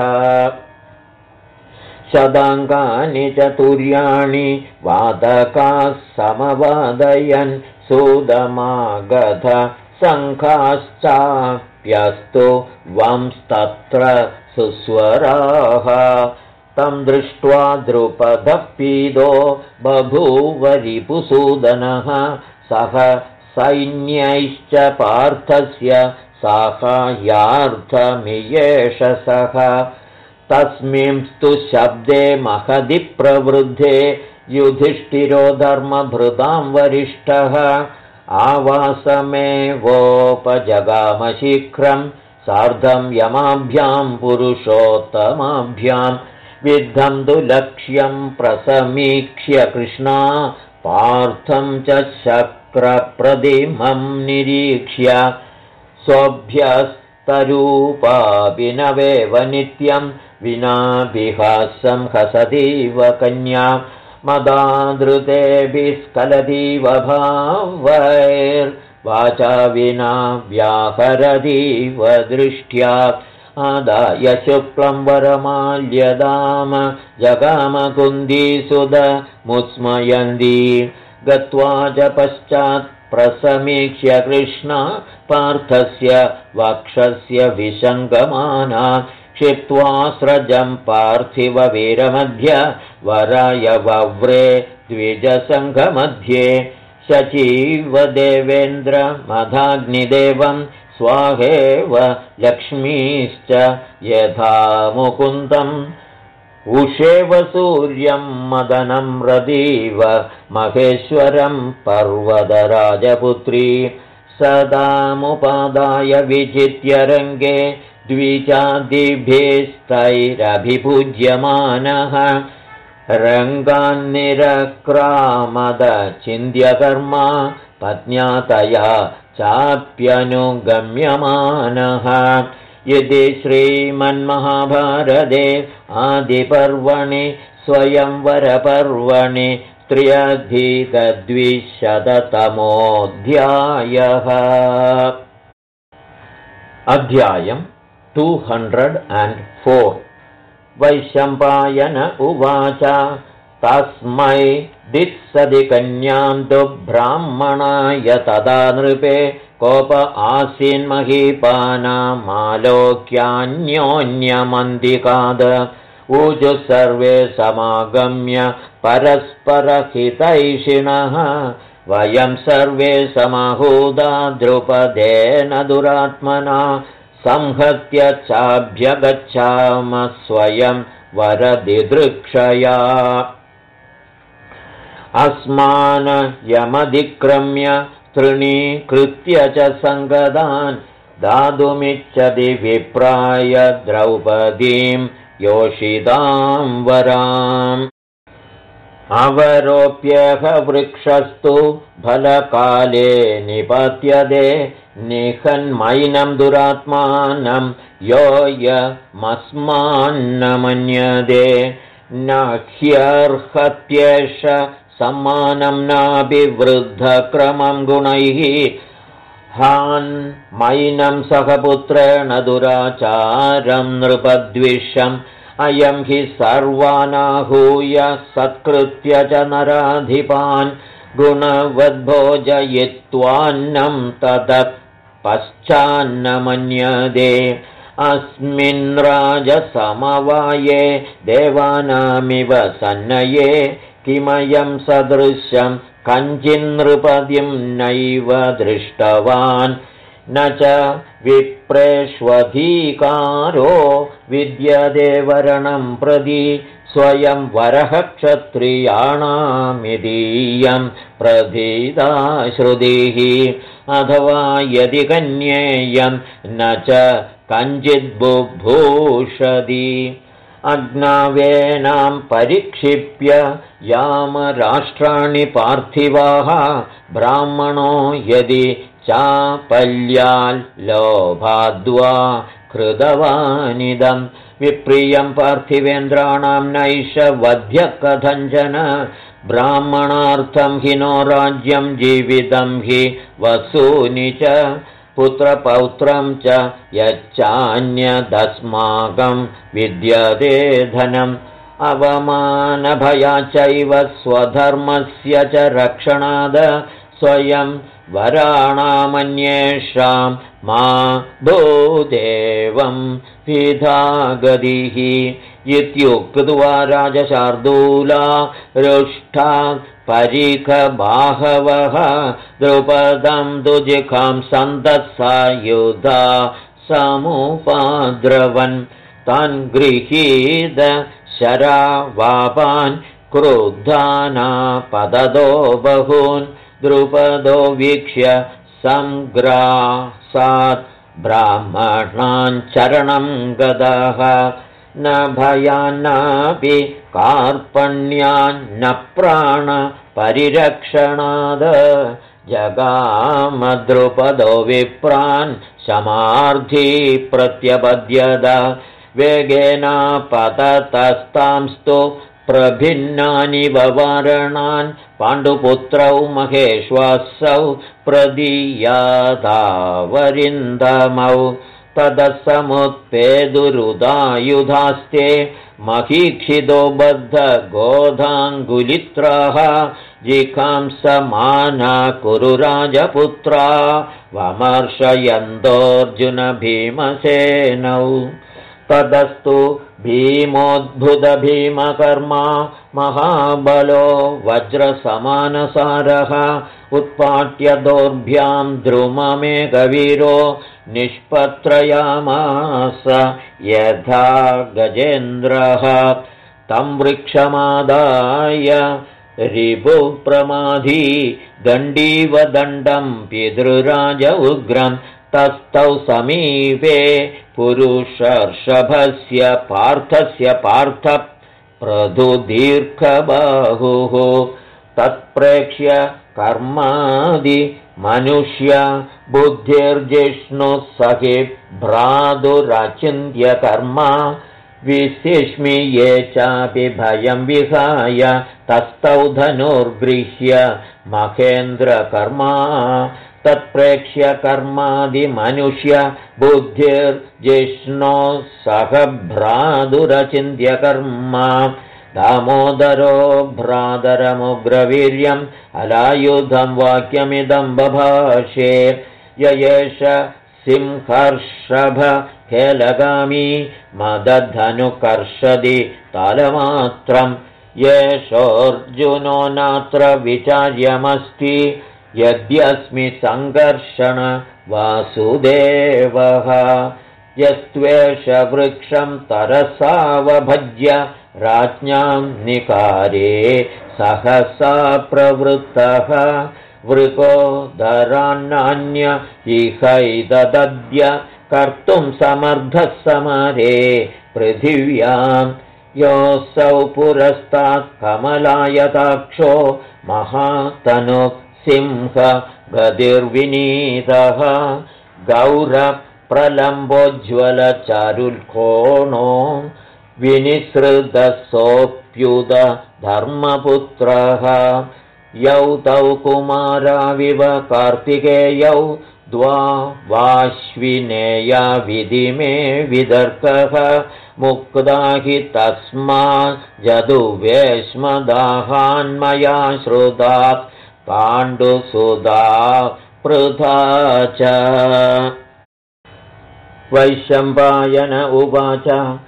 शताङ्गानि चतुर्याणि वादकाः समवादयन् सुदमागध शङ्खाश्चाप्यस्तु वंस्तत्र सुस्वराः तं दृष्ट्वा द्रुपदः पीदो बभूव रिपुसूदनः सह सैन्यैश्च पार्थस्य साहाय्यार्थमियेष सः तस्मिंस्तु शब्दे महदि प्रवृद्धे युधिष्ठिरो धर्मभृतां वरिष्ठः आवासमेवोपजगामशीघ्रं सार्धं यमाभ्यां पुरुषोत्तमाभ्यां विद्धं तु लक्ष्यं प्रसमीक्ष्य कृष्णा पार्थं च शक्रप्रतिमं निरीक्ष्य स्वभ्यस्तरूपाभिनवेव नित्यं विनाभिहासं हसतीव कन्या मदादृतेभिस्खलतीव भावैर्वाचा विना व्याहरतीव दृष्ट्या आदाय शुक्लं वरमाल्यदाम जगामकुन्दीसुधमुत्स्मयन्ती गत्वा च पश्चात् प्रसमीक्ष्य कृष्णा पार्थस्य वक्षस्य विसङ्गमाना क्षिप्त्वा स्रजं पार्थिववीरमध्य वराय वव्रे द्विजसङ्घमध्ये शचीव देवेन्द्रमधाग्निदेवं स्वाहेव लक्ष्मीश्च यथा मुकुन्दम् उषेव सूर्यं मदनं रदीव महेश्वरं पर्वतराजपुत्री सदामुपादाय विजित्य रङ्गे द्विजादिभिस्तैरभिपूज्यमानः रङ्गान्निरक्रामदचिन्त्यकर्मा पत्न्यातया चाप्यनुगम्यमानः यदि श्रीमन्महाभारते आदिपर्वणि स्वयंवरपर्वणि 3अधिकद्विशततमोऽध्यायः। अध्यायम् 204। वैशम्पायन उवाच तस्मै दित्सदि कन्यां तु ब्राह्मणाय तदा नृपे कोप आसीन्महीपानामालोक्यान्योन्यमन्दिकाद ऊजुः सर्वे समागम्य परस्परहितैषिणः वयं सर्वे समाहूता द्रुपदेन दुरात्मना संहत्य चाभ्यगच्छाम स्वयं वरदिदृक्षया अस्मान् यमधिक्रम्य तृणीकृत्य च सङ्गदान् दातुमिच्छति विप्राय द्रौपदीं योषितां वराम् अवरोप्यः वृक्षस्तु फलकाले निपत्यते निहन्मैनं दुरात्मानं योऽयमस्मान्न मन्यते न ह्यर्हत्येष सम्मानं नाभिवृद्धक्रमं गुणैः हान्मैनं सहपुत्रेण दुराचारं नृपद्विषम् अयं हि सर्वानाहूय सत्कृत्य च नराधिपान् गुणवद्भोजयित्वान्नं ततः पश्चान्न मन्यते अस्मिन् राजसमवाये देवानामिव सन्नये किमयं सदृशं कञ्चिन्नृपतिं नैव दृष्टवान् न च विप्रेष्वधिकारो विद्यते वरणं प्रति स्वयं वरः क्षत्रियाणामिदीयं प्रथिता श्रुतिः अथवा यदि कन्येयं न च कञ्चिद्बुभूषति अग्नावेनां परिक्षिप्य यामराष्ट्राणि पार्थिवाः ब्राह्मणो यदि चापल्याल्लोभाद्वा कृतवानिदं विप्रियं पार्थिवेन्द्राणां नैष वध्य कथञ्चन ब्राह्मणार्थं हि नो राज्यं जीवितं हि वसूनि च पुत्रपौत्रं च यच्चान्यदस्माकं विद्यते धनम् अवमानभयाच्चैव स्वधर्मस्य च रक्षणाद स्वयं वराणामन्येषां मा भूदेवं विधा गतिः इत्युक्त्वा राजशार्दूला रुष्ठा परिखबाहवः द्रुपदं दुजिखां सन्दत्सायुधा समुपाद्रवन् तान् गृहीत शरावापान् क्रुद्धानापततो बहून् द्रुपदो वीक्ष्य सङ्ग्रासात् ब्राह्मणान् चरणं गतः न भयान्नापि कार्पण्यान्न प्राणपरिरक्षणाद जगामद्रुपदो विप्रान् समार्थी प्रत्यपद्यत वेगेनापततस्तांस्तु प्रभिन्नानि ववारणान् पाण्डुपुत्रौ महेश्वासौ प्रदीयादावरिन्दमौ ततः समुत्पेदुरुदायुधास्ते महीक्षितो बद्धगोधाङ्गुलित्राः जिघांसमाना कुरु राजपुत्रा वमर्शयन्तोऽर्जुनभीमसेनौ ततस्तु भीमोद्भुतभीमकर्मा महाबलो वज्रसमानसारः उत्पाट्य दोर्भ्यां द्रुममेकवीरो निष्पत्रयामास यथा गजेन्द्रः तं वृक्षमादाय रिपुप्रमाधी दण्डीव दण्डं पितृराज उग्रं तस्थौ समीपे पुरुषर्षभस्य पार्थस्य पार्थ प्रधुदीर्घबाहुः तत्प्रेक्ष्य कर्मादि मनुष्य बुद्धिर्जिष्णुः सखि भ्रातुरचिन्त्य कर्मा विसिष्मि ये चापि भयं विहाय तस्थौ धनुर्गृह्य महेन्द्रकर्मा तत्प्रेक्ष्य कर्मादिमनुष्य बुद्धिर्जिष्णो सह भ्रातुरचिन्त्य कर्मा दामोदरो भ्रातरमुग्रवीर्यम् अलायुधं वाक्यमिदं बभाषे य एष सिंहर्षभ खेलगामी मदधनुकर्षदि तालमात्रं येषोऽर्जुनो नात्र विचार्यमस्ति यद्यस्मि सङ्घर्षण वासुदेवः यस्त्वेष वृक्षं तरसावभज्य राज्ञां निकारे सहसा प्रवृत्तः वृकोदरान्नान्य इहैतदद्य कर्तुं समर्थः समरे पृथिव्यां योऽसौ पुरस्तात् कमलायताक्षो महातनु सिंह गतिर्विनीतः गौरप्रलम्बोज्ज्वलचारुल्कोणो विनिसृतसोऽप्युत धर्मपुत्रः यौ तौ कुमाराविव कार्तिकेयौ द्वावाश्विनेया विधिमे विदर्कः मुक्ता हि तस्मात् जदुवेश्मदाहान्मया श्रुतात् पाण्डुसुधा पृथा च वैशम्पायन उवाच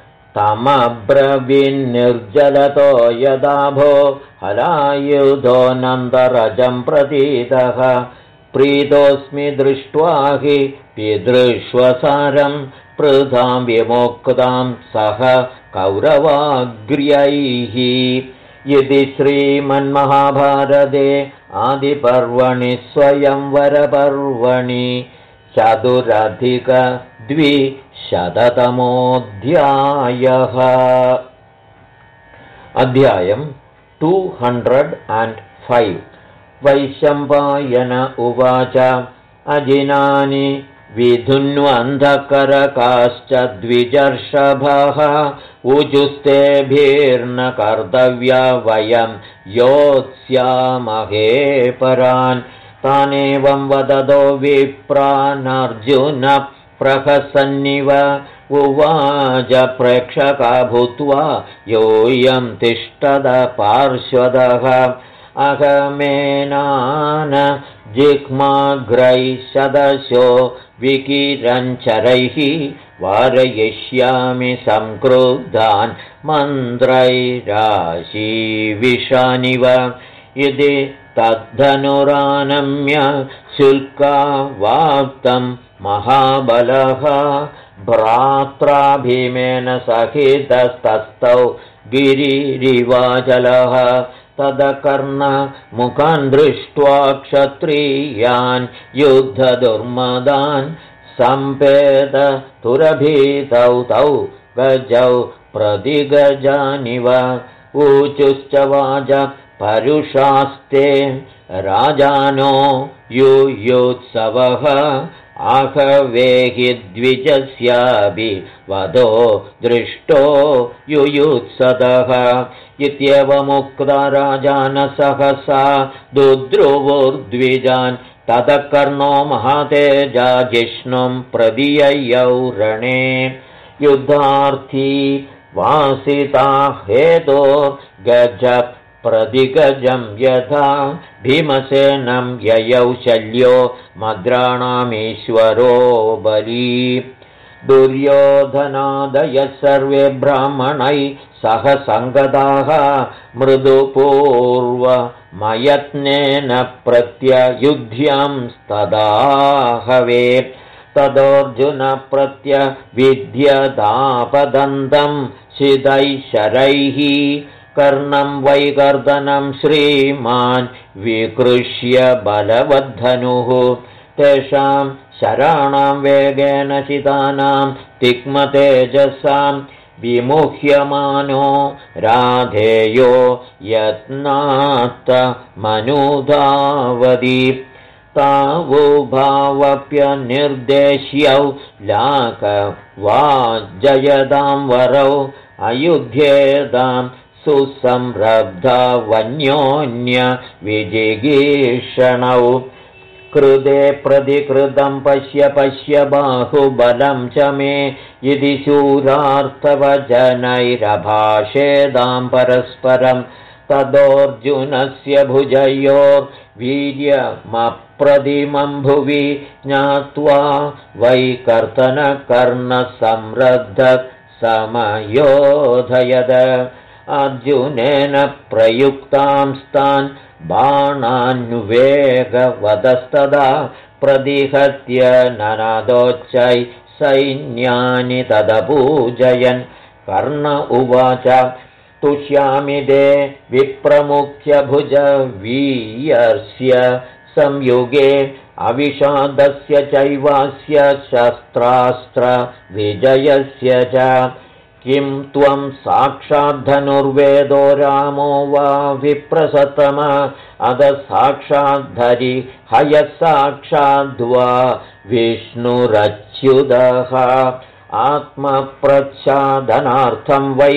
तमब्रवीन्निर्जलतो यदाभो हलायुधोऽनन्तरजं प्रतीतः प्रीतोऽस्मि दृष्ट्वा हि पितृष्वसारं पृथां विमोक्तां सह कौरवाग्र्यैः इति श्रीमन्महाभारते आदिपर्वणि स्वयंवरपर्वणि 4,200तमोऽध्यायः अध्यायम् 205 वैशम्पायन उवाच अजिनानि विधुन्वन्धकरकाश्च द्विजर्षभः ऊजुस्तेभिर्न कर्तव्या वयं योत्स्यामहे परान् तानेवं वदतो विप्रानर्जुन प्रहसन्निव उवाच प्रेक्षका भूत्वा योऽयं तिष्ठद पार्श्वदः अहमेनान जिह्माग्रैः सदशो विकिरञ्चरैः वारयिष्यामि संक्रुद्धान् मन्त्रैराशीविषानिव यदि तद्धनुरानम्य शुल्कावाप्तं महाबलः भ्रात्रा भीमेन सहितस्तस्थौ गिरिरिवाचलः तदकर्णमुखान् दृष्ट्वा क्षत्रियान् युद्धदुर्मदान् सम्पेद तुरभीतौ तौ गजौ प्रतिगजानिव ऊचुश्च वाच परुषास्ते राजानो युयुत्सवः आहवेहि द्विजस्यापि वदो दृष्टो युयुत्सदः इत्येवमुक्ता राजानः सहसा दुद्रुवुर्द्विजान् ततः कर्णो महातेजा जिष्णुं प्रदीययौ रणे युद्धार्थी वासिता हेतो गज प्रतिगजं यथा भीमसेनं ययौ शल्यो मद्राणामीश्वरो बली दुर्योधनादयः सर्वे ब्राह्मणैः सह सङ्गताः मृदुपूर्वमयत्नेन प्रत्ययुध्यंस्तदाहवे तदोऽर्जुन प्रत्यविद्यदापदन्तं शितैः शरैः कर्णं वैकर्दनं श्रीमान् विकृष्य बलवद्धनुः तेषां शराणां वेगेन चितानां तिक्मतेजसां विमुह्यमानो राधेयो यत्नात्तमनुधावति तावुभावप्यनिर्देश्यौ लाकवाजयदां वरौ अयुध्येदां सुसंरब्धा वन्योन्य विजिगीषणौ कृते प्रतिकृतं पश्य पश्य बाहुबलं च मे यदि शूरार्थवचनैरभाषेदां परस्परं तदोऽर्जुनस्य भुजयोर्वीर्यमप्रतिमं भुवि ज्ञात्वा वैकर्तनकर्णसंरद्धः समयोधयद अर्जुनेन प्रयुक्तांस्तान् बाणान्वेगवदस्तदा प्रतिहत्य ननादोच्चै सैन्यानि तदपूजयन् कर्ण उवाच तुष्यामि ते विप्रमुख्य भुजवीयस्य संयुगे अविषादस्य चैवास्य शस्त्रास्त्रविजयस्य च किं त्वं साक्षाद्धनुर्वेदो रामो वा विप्रसतम अदः साक्षाद्धरि हयः साक्षाद्वा विष्णुरच्युतः आत्मप्रच्छादनार्थं वै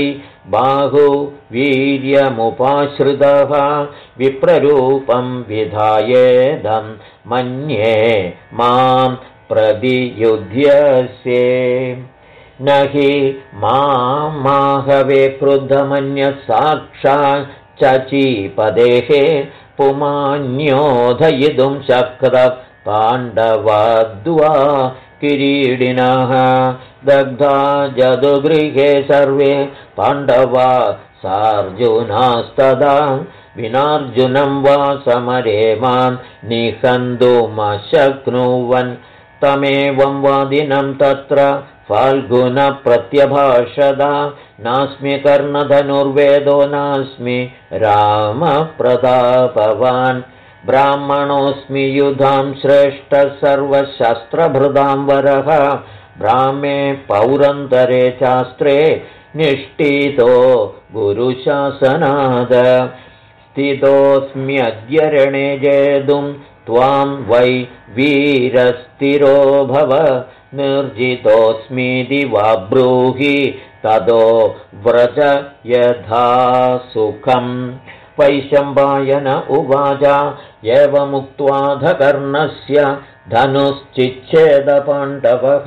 बाहुवीर्यमुपाश्रितः विप्ररूपं विधायेदं मन्ये मां प्रतियुध्यसे न हि मामाहवे क्रुद्धमन्यः साक्षाच्चचीपदेः पुमान्योधयितुं शक्तः पाण्डवाद्वा किरीडिनः दग्धा जदुगृहे सर्वे पाण्डवा सार्जुनास्तदा विनार्जुनं वा समरे मां निहन्तुमशक्नुवन् तमेवं वादिनं तत्र फाल्गुनप्रत्यभाषदा नास्मि कर्णधनुर्वेदो नास्मि रामप्रतापवान् ब्राह्मणोऽस्मि युधां श्रेष्ठः सर्वशस्त्रभृदां वरः ब्राह्मे पौरन्तरे शास्त्रे निष्ठितो गुरुशासनाद स्थितोऽस्म्यद्य रणे जेतुं त्वां वै वीरस्थिरो भव निर्जितोऽस्मीति वा ब्रूहि ततो व्रज यथा सुखम् वैशम्पायन उवाच एवमुक्त्वाधकर्णस्य धनुश्चिच्छेदपाण्डवः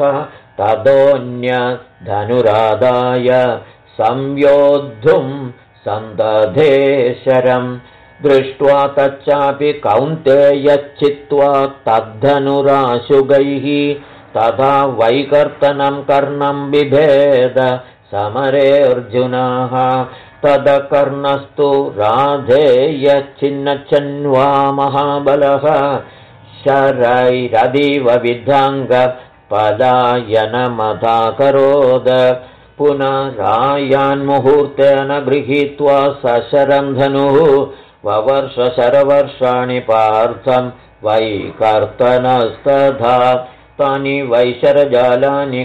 ततोऽन्यधनुरादाय संयोद्धुं सन्दधे शरम् दृष्ट्वा तच्चापि कौन्तेयश्चित्वा तद्धनुराशुगैः तथा वैकर्तनं कर्णं बिभेद समरे अर्जुनः तदकर्णस्तु राधेयश्चिन्नच्छन्वा महाबलः शरैरदीव विद्धाङ्ग पलायनमथाकरोद पुनरायान्मुहूर्तेन गृहीत्वा सशरं धनुः ववर्ष शरवर्षाणि पार्थं वैकर्तनस्तथा तानि वैशरजालानि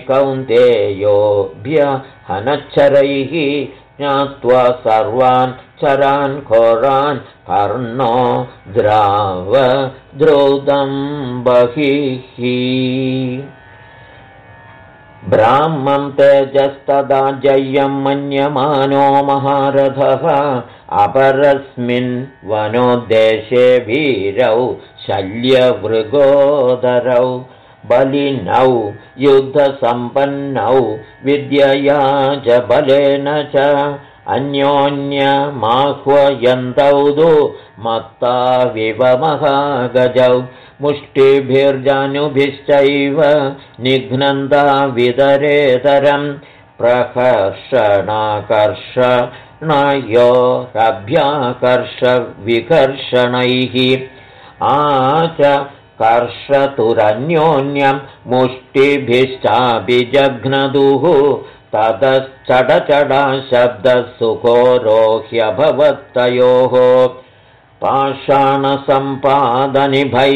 कौन्तेयोऽभ्यहनच्छरैः ज्ञात्वा सर्वान् चरान् घोरान् कर्णो द्रावद्रोदं बहिः ब्राह्मं तेजस्तदा जय्यं मन्यमानो महारथः अपरस्मिन् वनोद्देशे वीरौ शल्यवृगोदरौ बलिनौ युद्धसम्पन्नौ विद्यया च बलेन च अन्योन्यमाह्वयन्तौ तु मत्ता विवमहागजौ मुष्टिभिर्जानुभिश्चैव निघ्नन्ता वितरेतरं प्रकर्षणाकर्षणयोरभ्याकर्षविकर्षणैः आच कर्षतुरन्योन्यं मुष्टिभिश्चाभिजघ्नदुः ततश्चडचडा शब्दः सुखोरोह्यभवत्तयोः पाषाणसम्पादनिभै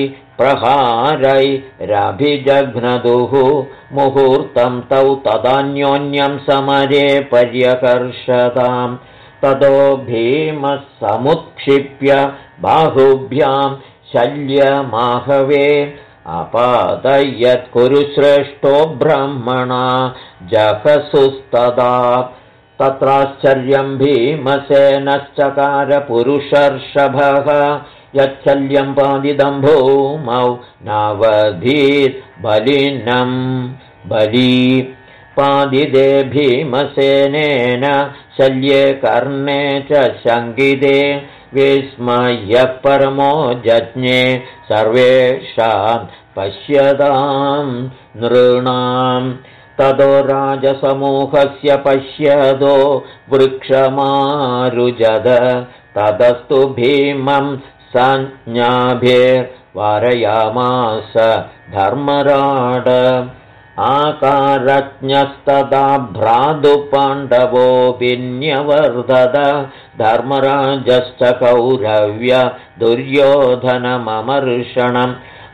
प्रहारैरभिजघ्नदुः मुहूर्तं तौ तदान्योन्यं समरे पर्यकर्षताम् ततो भीमः समुत्क्षिप्य बाहुभ्यां शल्यमाहवे अपादयत्कुरुश्रेष्ठो ब्रह्मणा जहसुस्तदा तत्राश्चर्यं भीमसेनश्चकार पुरुषर्षभः यच्छल्यं पादिदं भूमौ नावधीत् बलिनं बली पादिदे भीमसेनेन शल्ये कर्णे च शङ्किते विस्मयः परमो जज्ञे सर्वेषां पश्यतां नृणां ततो राजसमूहस्य पश्यतो वृक्षमारुजद ततस्तु भीमं संज्ञाभिर्वारयामास धर्मराड आकारज्ञस्तदा भ्रातुपाण्डवो विन्यवर्धत धर्मराजश्च कौरव्य दुर्योधनममर्षणम्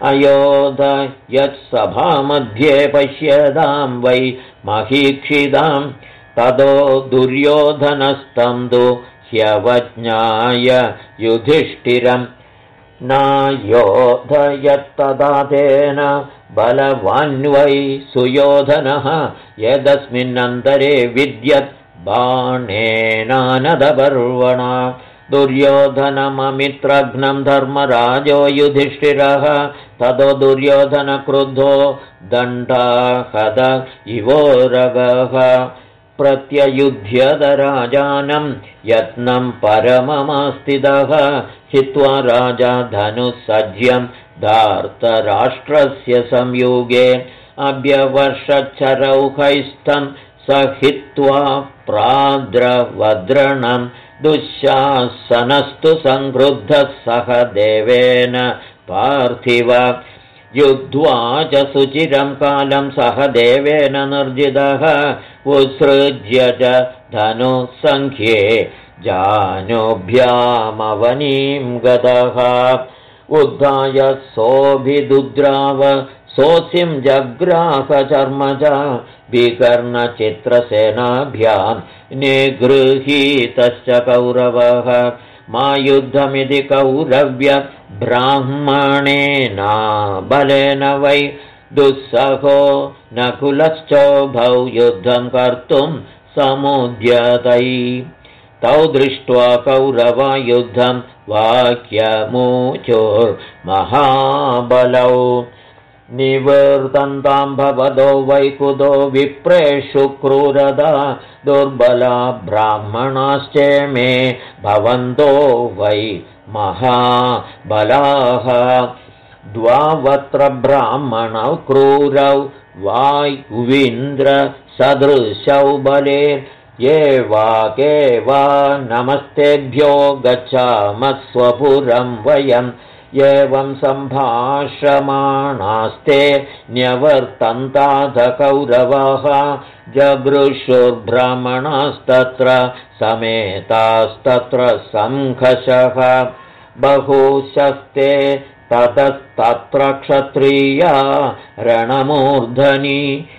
अयोधयत्सभामध्ये पश्यतां वै महीक्षितां ततो दुर्योधनस्तं तु ह्यवज्ञाय युधिष्ठिरम् नायोधयत्तदा तेन बलवान्वै सुयोधनः यदस्मिन्नन्तरे विद्यत् बाणेनानदपर्वणा दुर्योधनममित्रघ्नं धर्मराजो युधिष्ठिरः ततो दुर्योधनक्रुद्धो दण्डाहद इवोरगः प्रत्ययुध्यदराजानं यत्नं परममास्तिदः हित्वा राजा धनुसज्यं धार्तराष्ट्रस्य संयुगे अभ्यवर्षच्चरौखैस्थं सहित्वा प्राद्रवद्रणं दुःशासनस्तु संक्रुद्धः सह देवेन पार्थिव युद्ध्वा च सुचिरं कालं सह देवेन निर्जितः उत्सृज्य च धनुसङ्ख्ये जानुभ्यामवनीं गतः उद्धाय सोऽभिदुद्राव सोऽसिं जग्राहचर्मज विकर्णचित्रसेनाभ्यां निगृहीतश्च कौरवः मा युद्धमिति कौरव्य ब्राह्मणेना बलेन वै दुस्सहो नकुलश्चोभौ युद्धं कर्तुं समुद्यतै तौ दृष्ट्वा कौरवा युद्धं वाक्यमूचुर्महाबलौ निवर्तन्तां भवदो वैकुतो विप्रेषु क्रूरदा दुर्बला ब्राह्मणाश्चे मे भवन्तो वै महाबलाः द्वावत्र ब्राह्मणौ क्रूरौ वायुविन्द्रसदृशौ बले ये वा नमस्तेभ्यो गच्छामः स्वपुरं वयं एवं सम्भाषमाणास्ते न्यवर्तन्ताथ कौरवाः जगृषुर्ब्राह्मणास्तत्र समेतास्तत्र संघषः बहुशस्ते ततस्तत्र क्षत्रिया रणमूर्धनि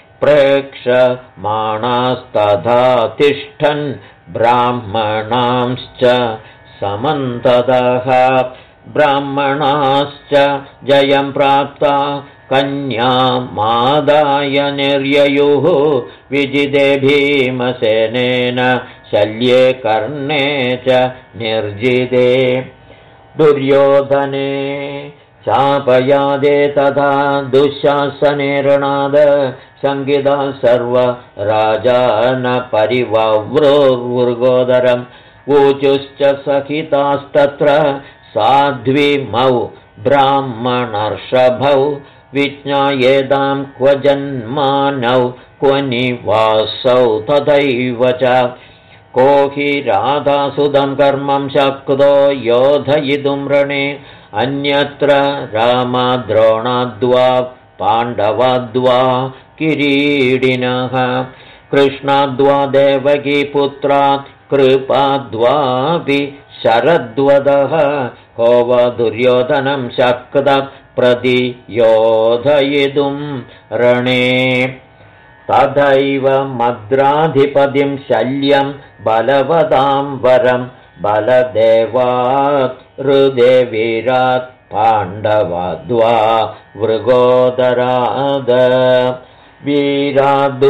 प्रेक्षमाणास्तथा तिष्ठन् ब्राह्मणांश्च समन्ततः ब्राह्मणाश्च जयं प्राप्ता कन्यामादाय निर्ययुः विजिते भीमसेनेन शल्ये कर्णे च निर्जिते दुर्योधने चापयादे तथा दुःशासने रणाद शङ्किता सर्व राजान परिवव्रोर्वृगोदरम् ऊचुश्च सहितास्तत्र साध्विमौ ब्राह्मणर्षभौ विज्ञायेदां क्व जन्मानौ क्व निवासौ तथैव च को हि राधासुदं कर्मं शक्तो योधयितुं रणे अन्यत्र रामाद्रोणाद्वा पाण्डवाद्वा किरीडिनः कृष्णाद्वा देवकीपुत्रात् कृपाद्वापि शरद्वदः को वा दुर्योधनं शक्त प्रतियोधयितुं रणे तथैव मद्राधिपतिं शल्यं बलवतां वरं बलदेवात् हृदेवीरात् पाण्डवाद्वा वृगोदराद वीराद्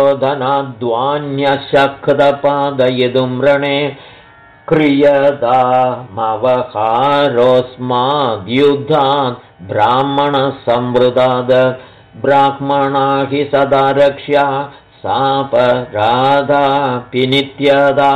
दुर्योधनाद्वान्यशक्तपादयितुं रणे क्रियतामवहारोऽस्माद्युद्धात् ब्राह्मणसंवृताद ब्राह्मणा हि सदा रक्ष्या सापराधापि नित्यदा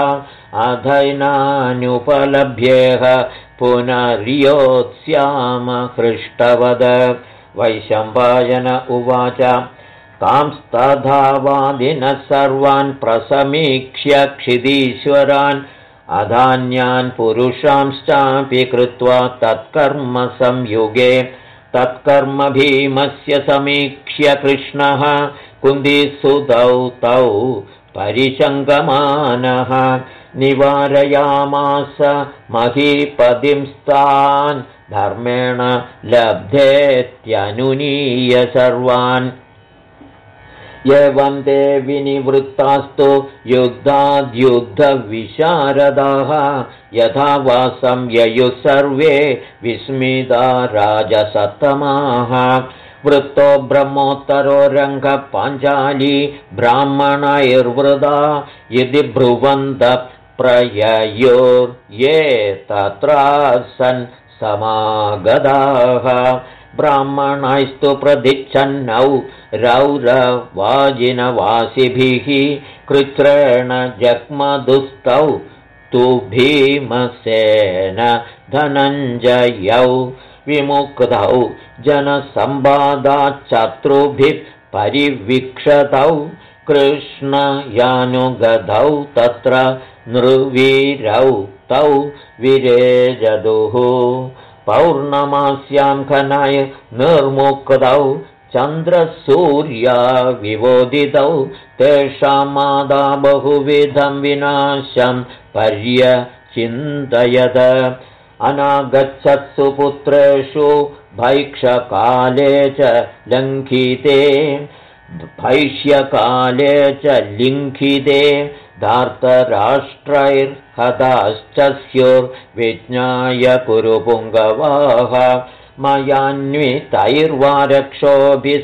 अधैनानुपलभ्येह पुनर्योत्स्याम हृष्टवद वैशम्पायन उवाच तांस्तथा वादिनः सर्वान् प्रसमीक्ष्य क्षितीश्वरान् अधान्यान् पुरुषांश्चापि कृत्वा तत्कर्म संयुगे तत्कर्म भीमस्य समीक्ष्य कृष्णः कुन्तीसुतौ तौ परिशङ्कमानः निवारयामास महीपतिंस्तान् धर्मेण लब्धेत्यनुनीय सर्वान् एवं ते विनिवृत्तास्तु युद्धाद्युद्धविशारदाः यथा वासं ययुः सर्वे विस्मिता राजसत्तमाः वृत्तो ब्रह्मोत्तरो रङ्गः पाञ्चाली ब्राह्मणैर्वृदा यदि ब्रुवन्त प्रययोर्ये तत्रासन् समागताः ब्राह्मणैस्तु प्रदिच्छन्नौ रौरवाजिनवासिभिः कृच्छ्रेण जग्मदुस्तौ तु भीमसेन धनञ्जयौ विमुक्तौ जनसम्बाधाच्छत्रुभिः परिवीक्षतौ कृष्णयानुगतौ तत्र नृवीरौ तौ विरेजदुः पौर्णमास्यां खनाय निर्मुक्तौ चन्द्रसूर्या विवोदितौ तेषां मादा बहुविधं विनाशं पर्यचिन्तयत अनागच्छत्सु पुत्रेषु भैक्षकाले च लङ्घिते भैष्यकाले च लिङ्घिते धार्तराष्ट्रैर्हताश्च स्युर्विज्ञाय कुरु पुङ्गवाः मयान्वितैर्वा रक्षोभिः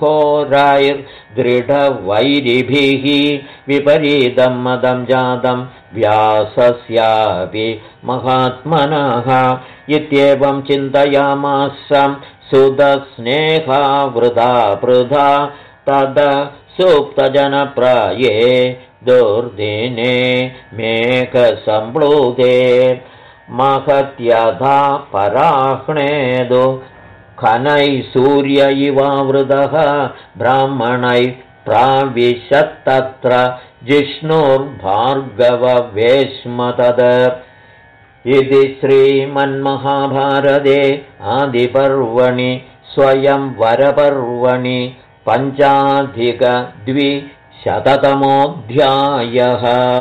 सुघोरैर्दृढवैरिभिः विपरीतं मदं जातं व्यासस्यापि महात्मनः इत्येवं चिन्तयामास सुदस्नेहावृथा पृथा तद सुप्तजनप्राये दुर्दिने मेघसम्प्लुते महत्यथा पराह्णेदो खनैः सूर्य इवावृतः ब्राह्मणैः प्राविशत्तत्र जिष्णुर्भार्गववेश्म तद इति श्रीमन्महाभारते आदिपर्वणि स्वयंवरपर्वणि 5+200तमोऽध्यायः।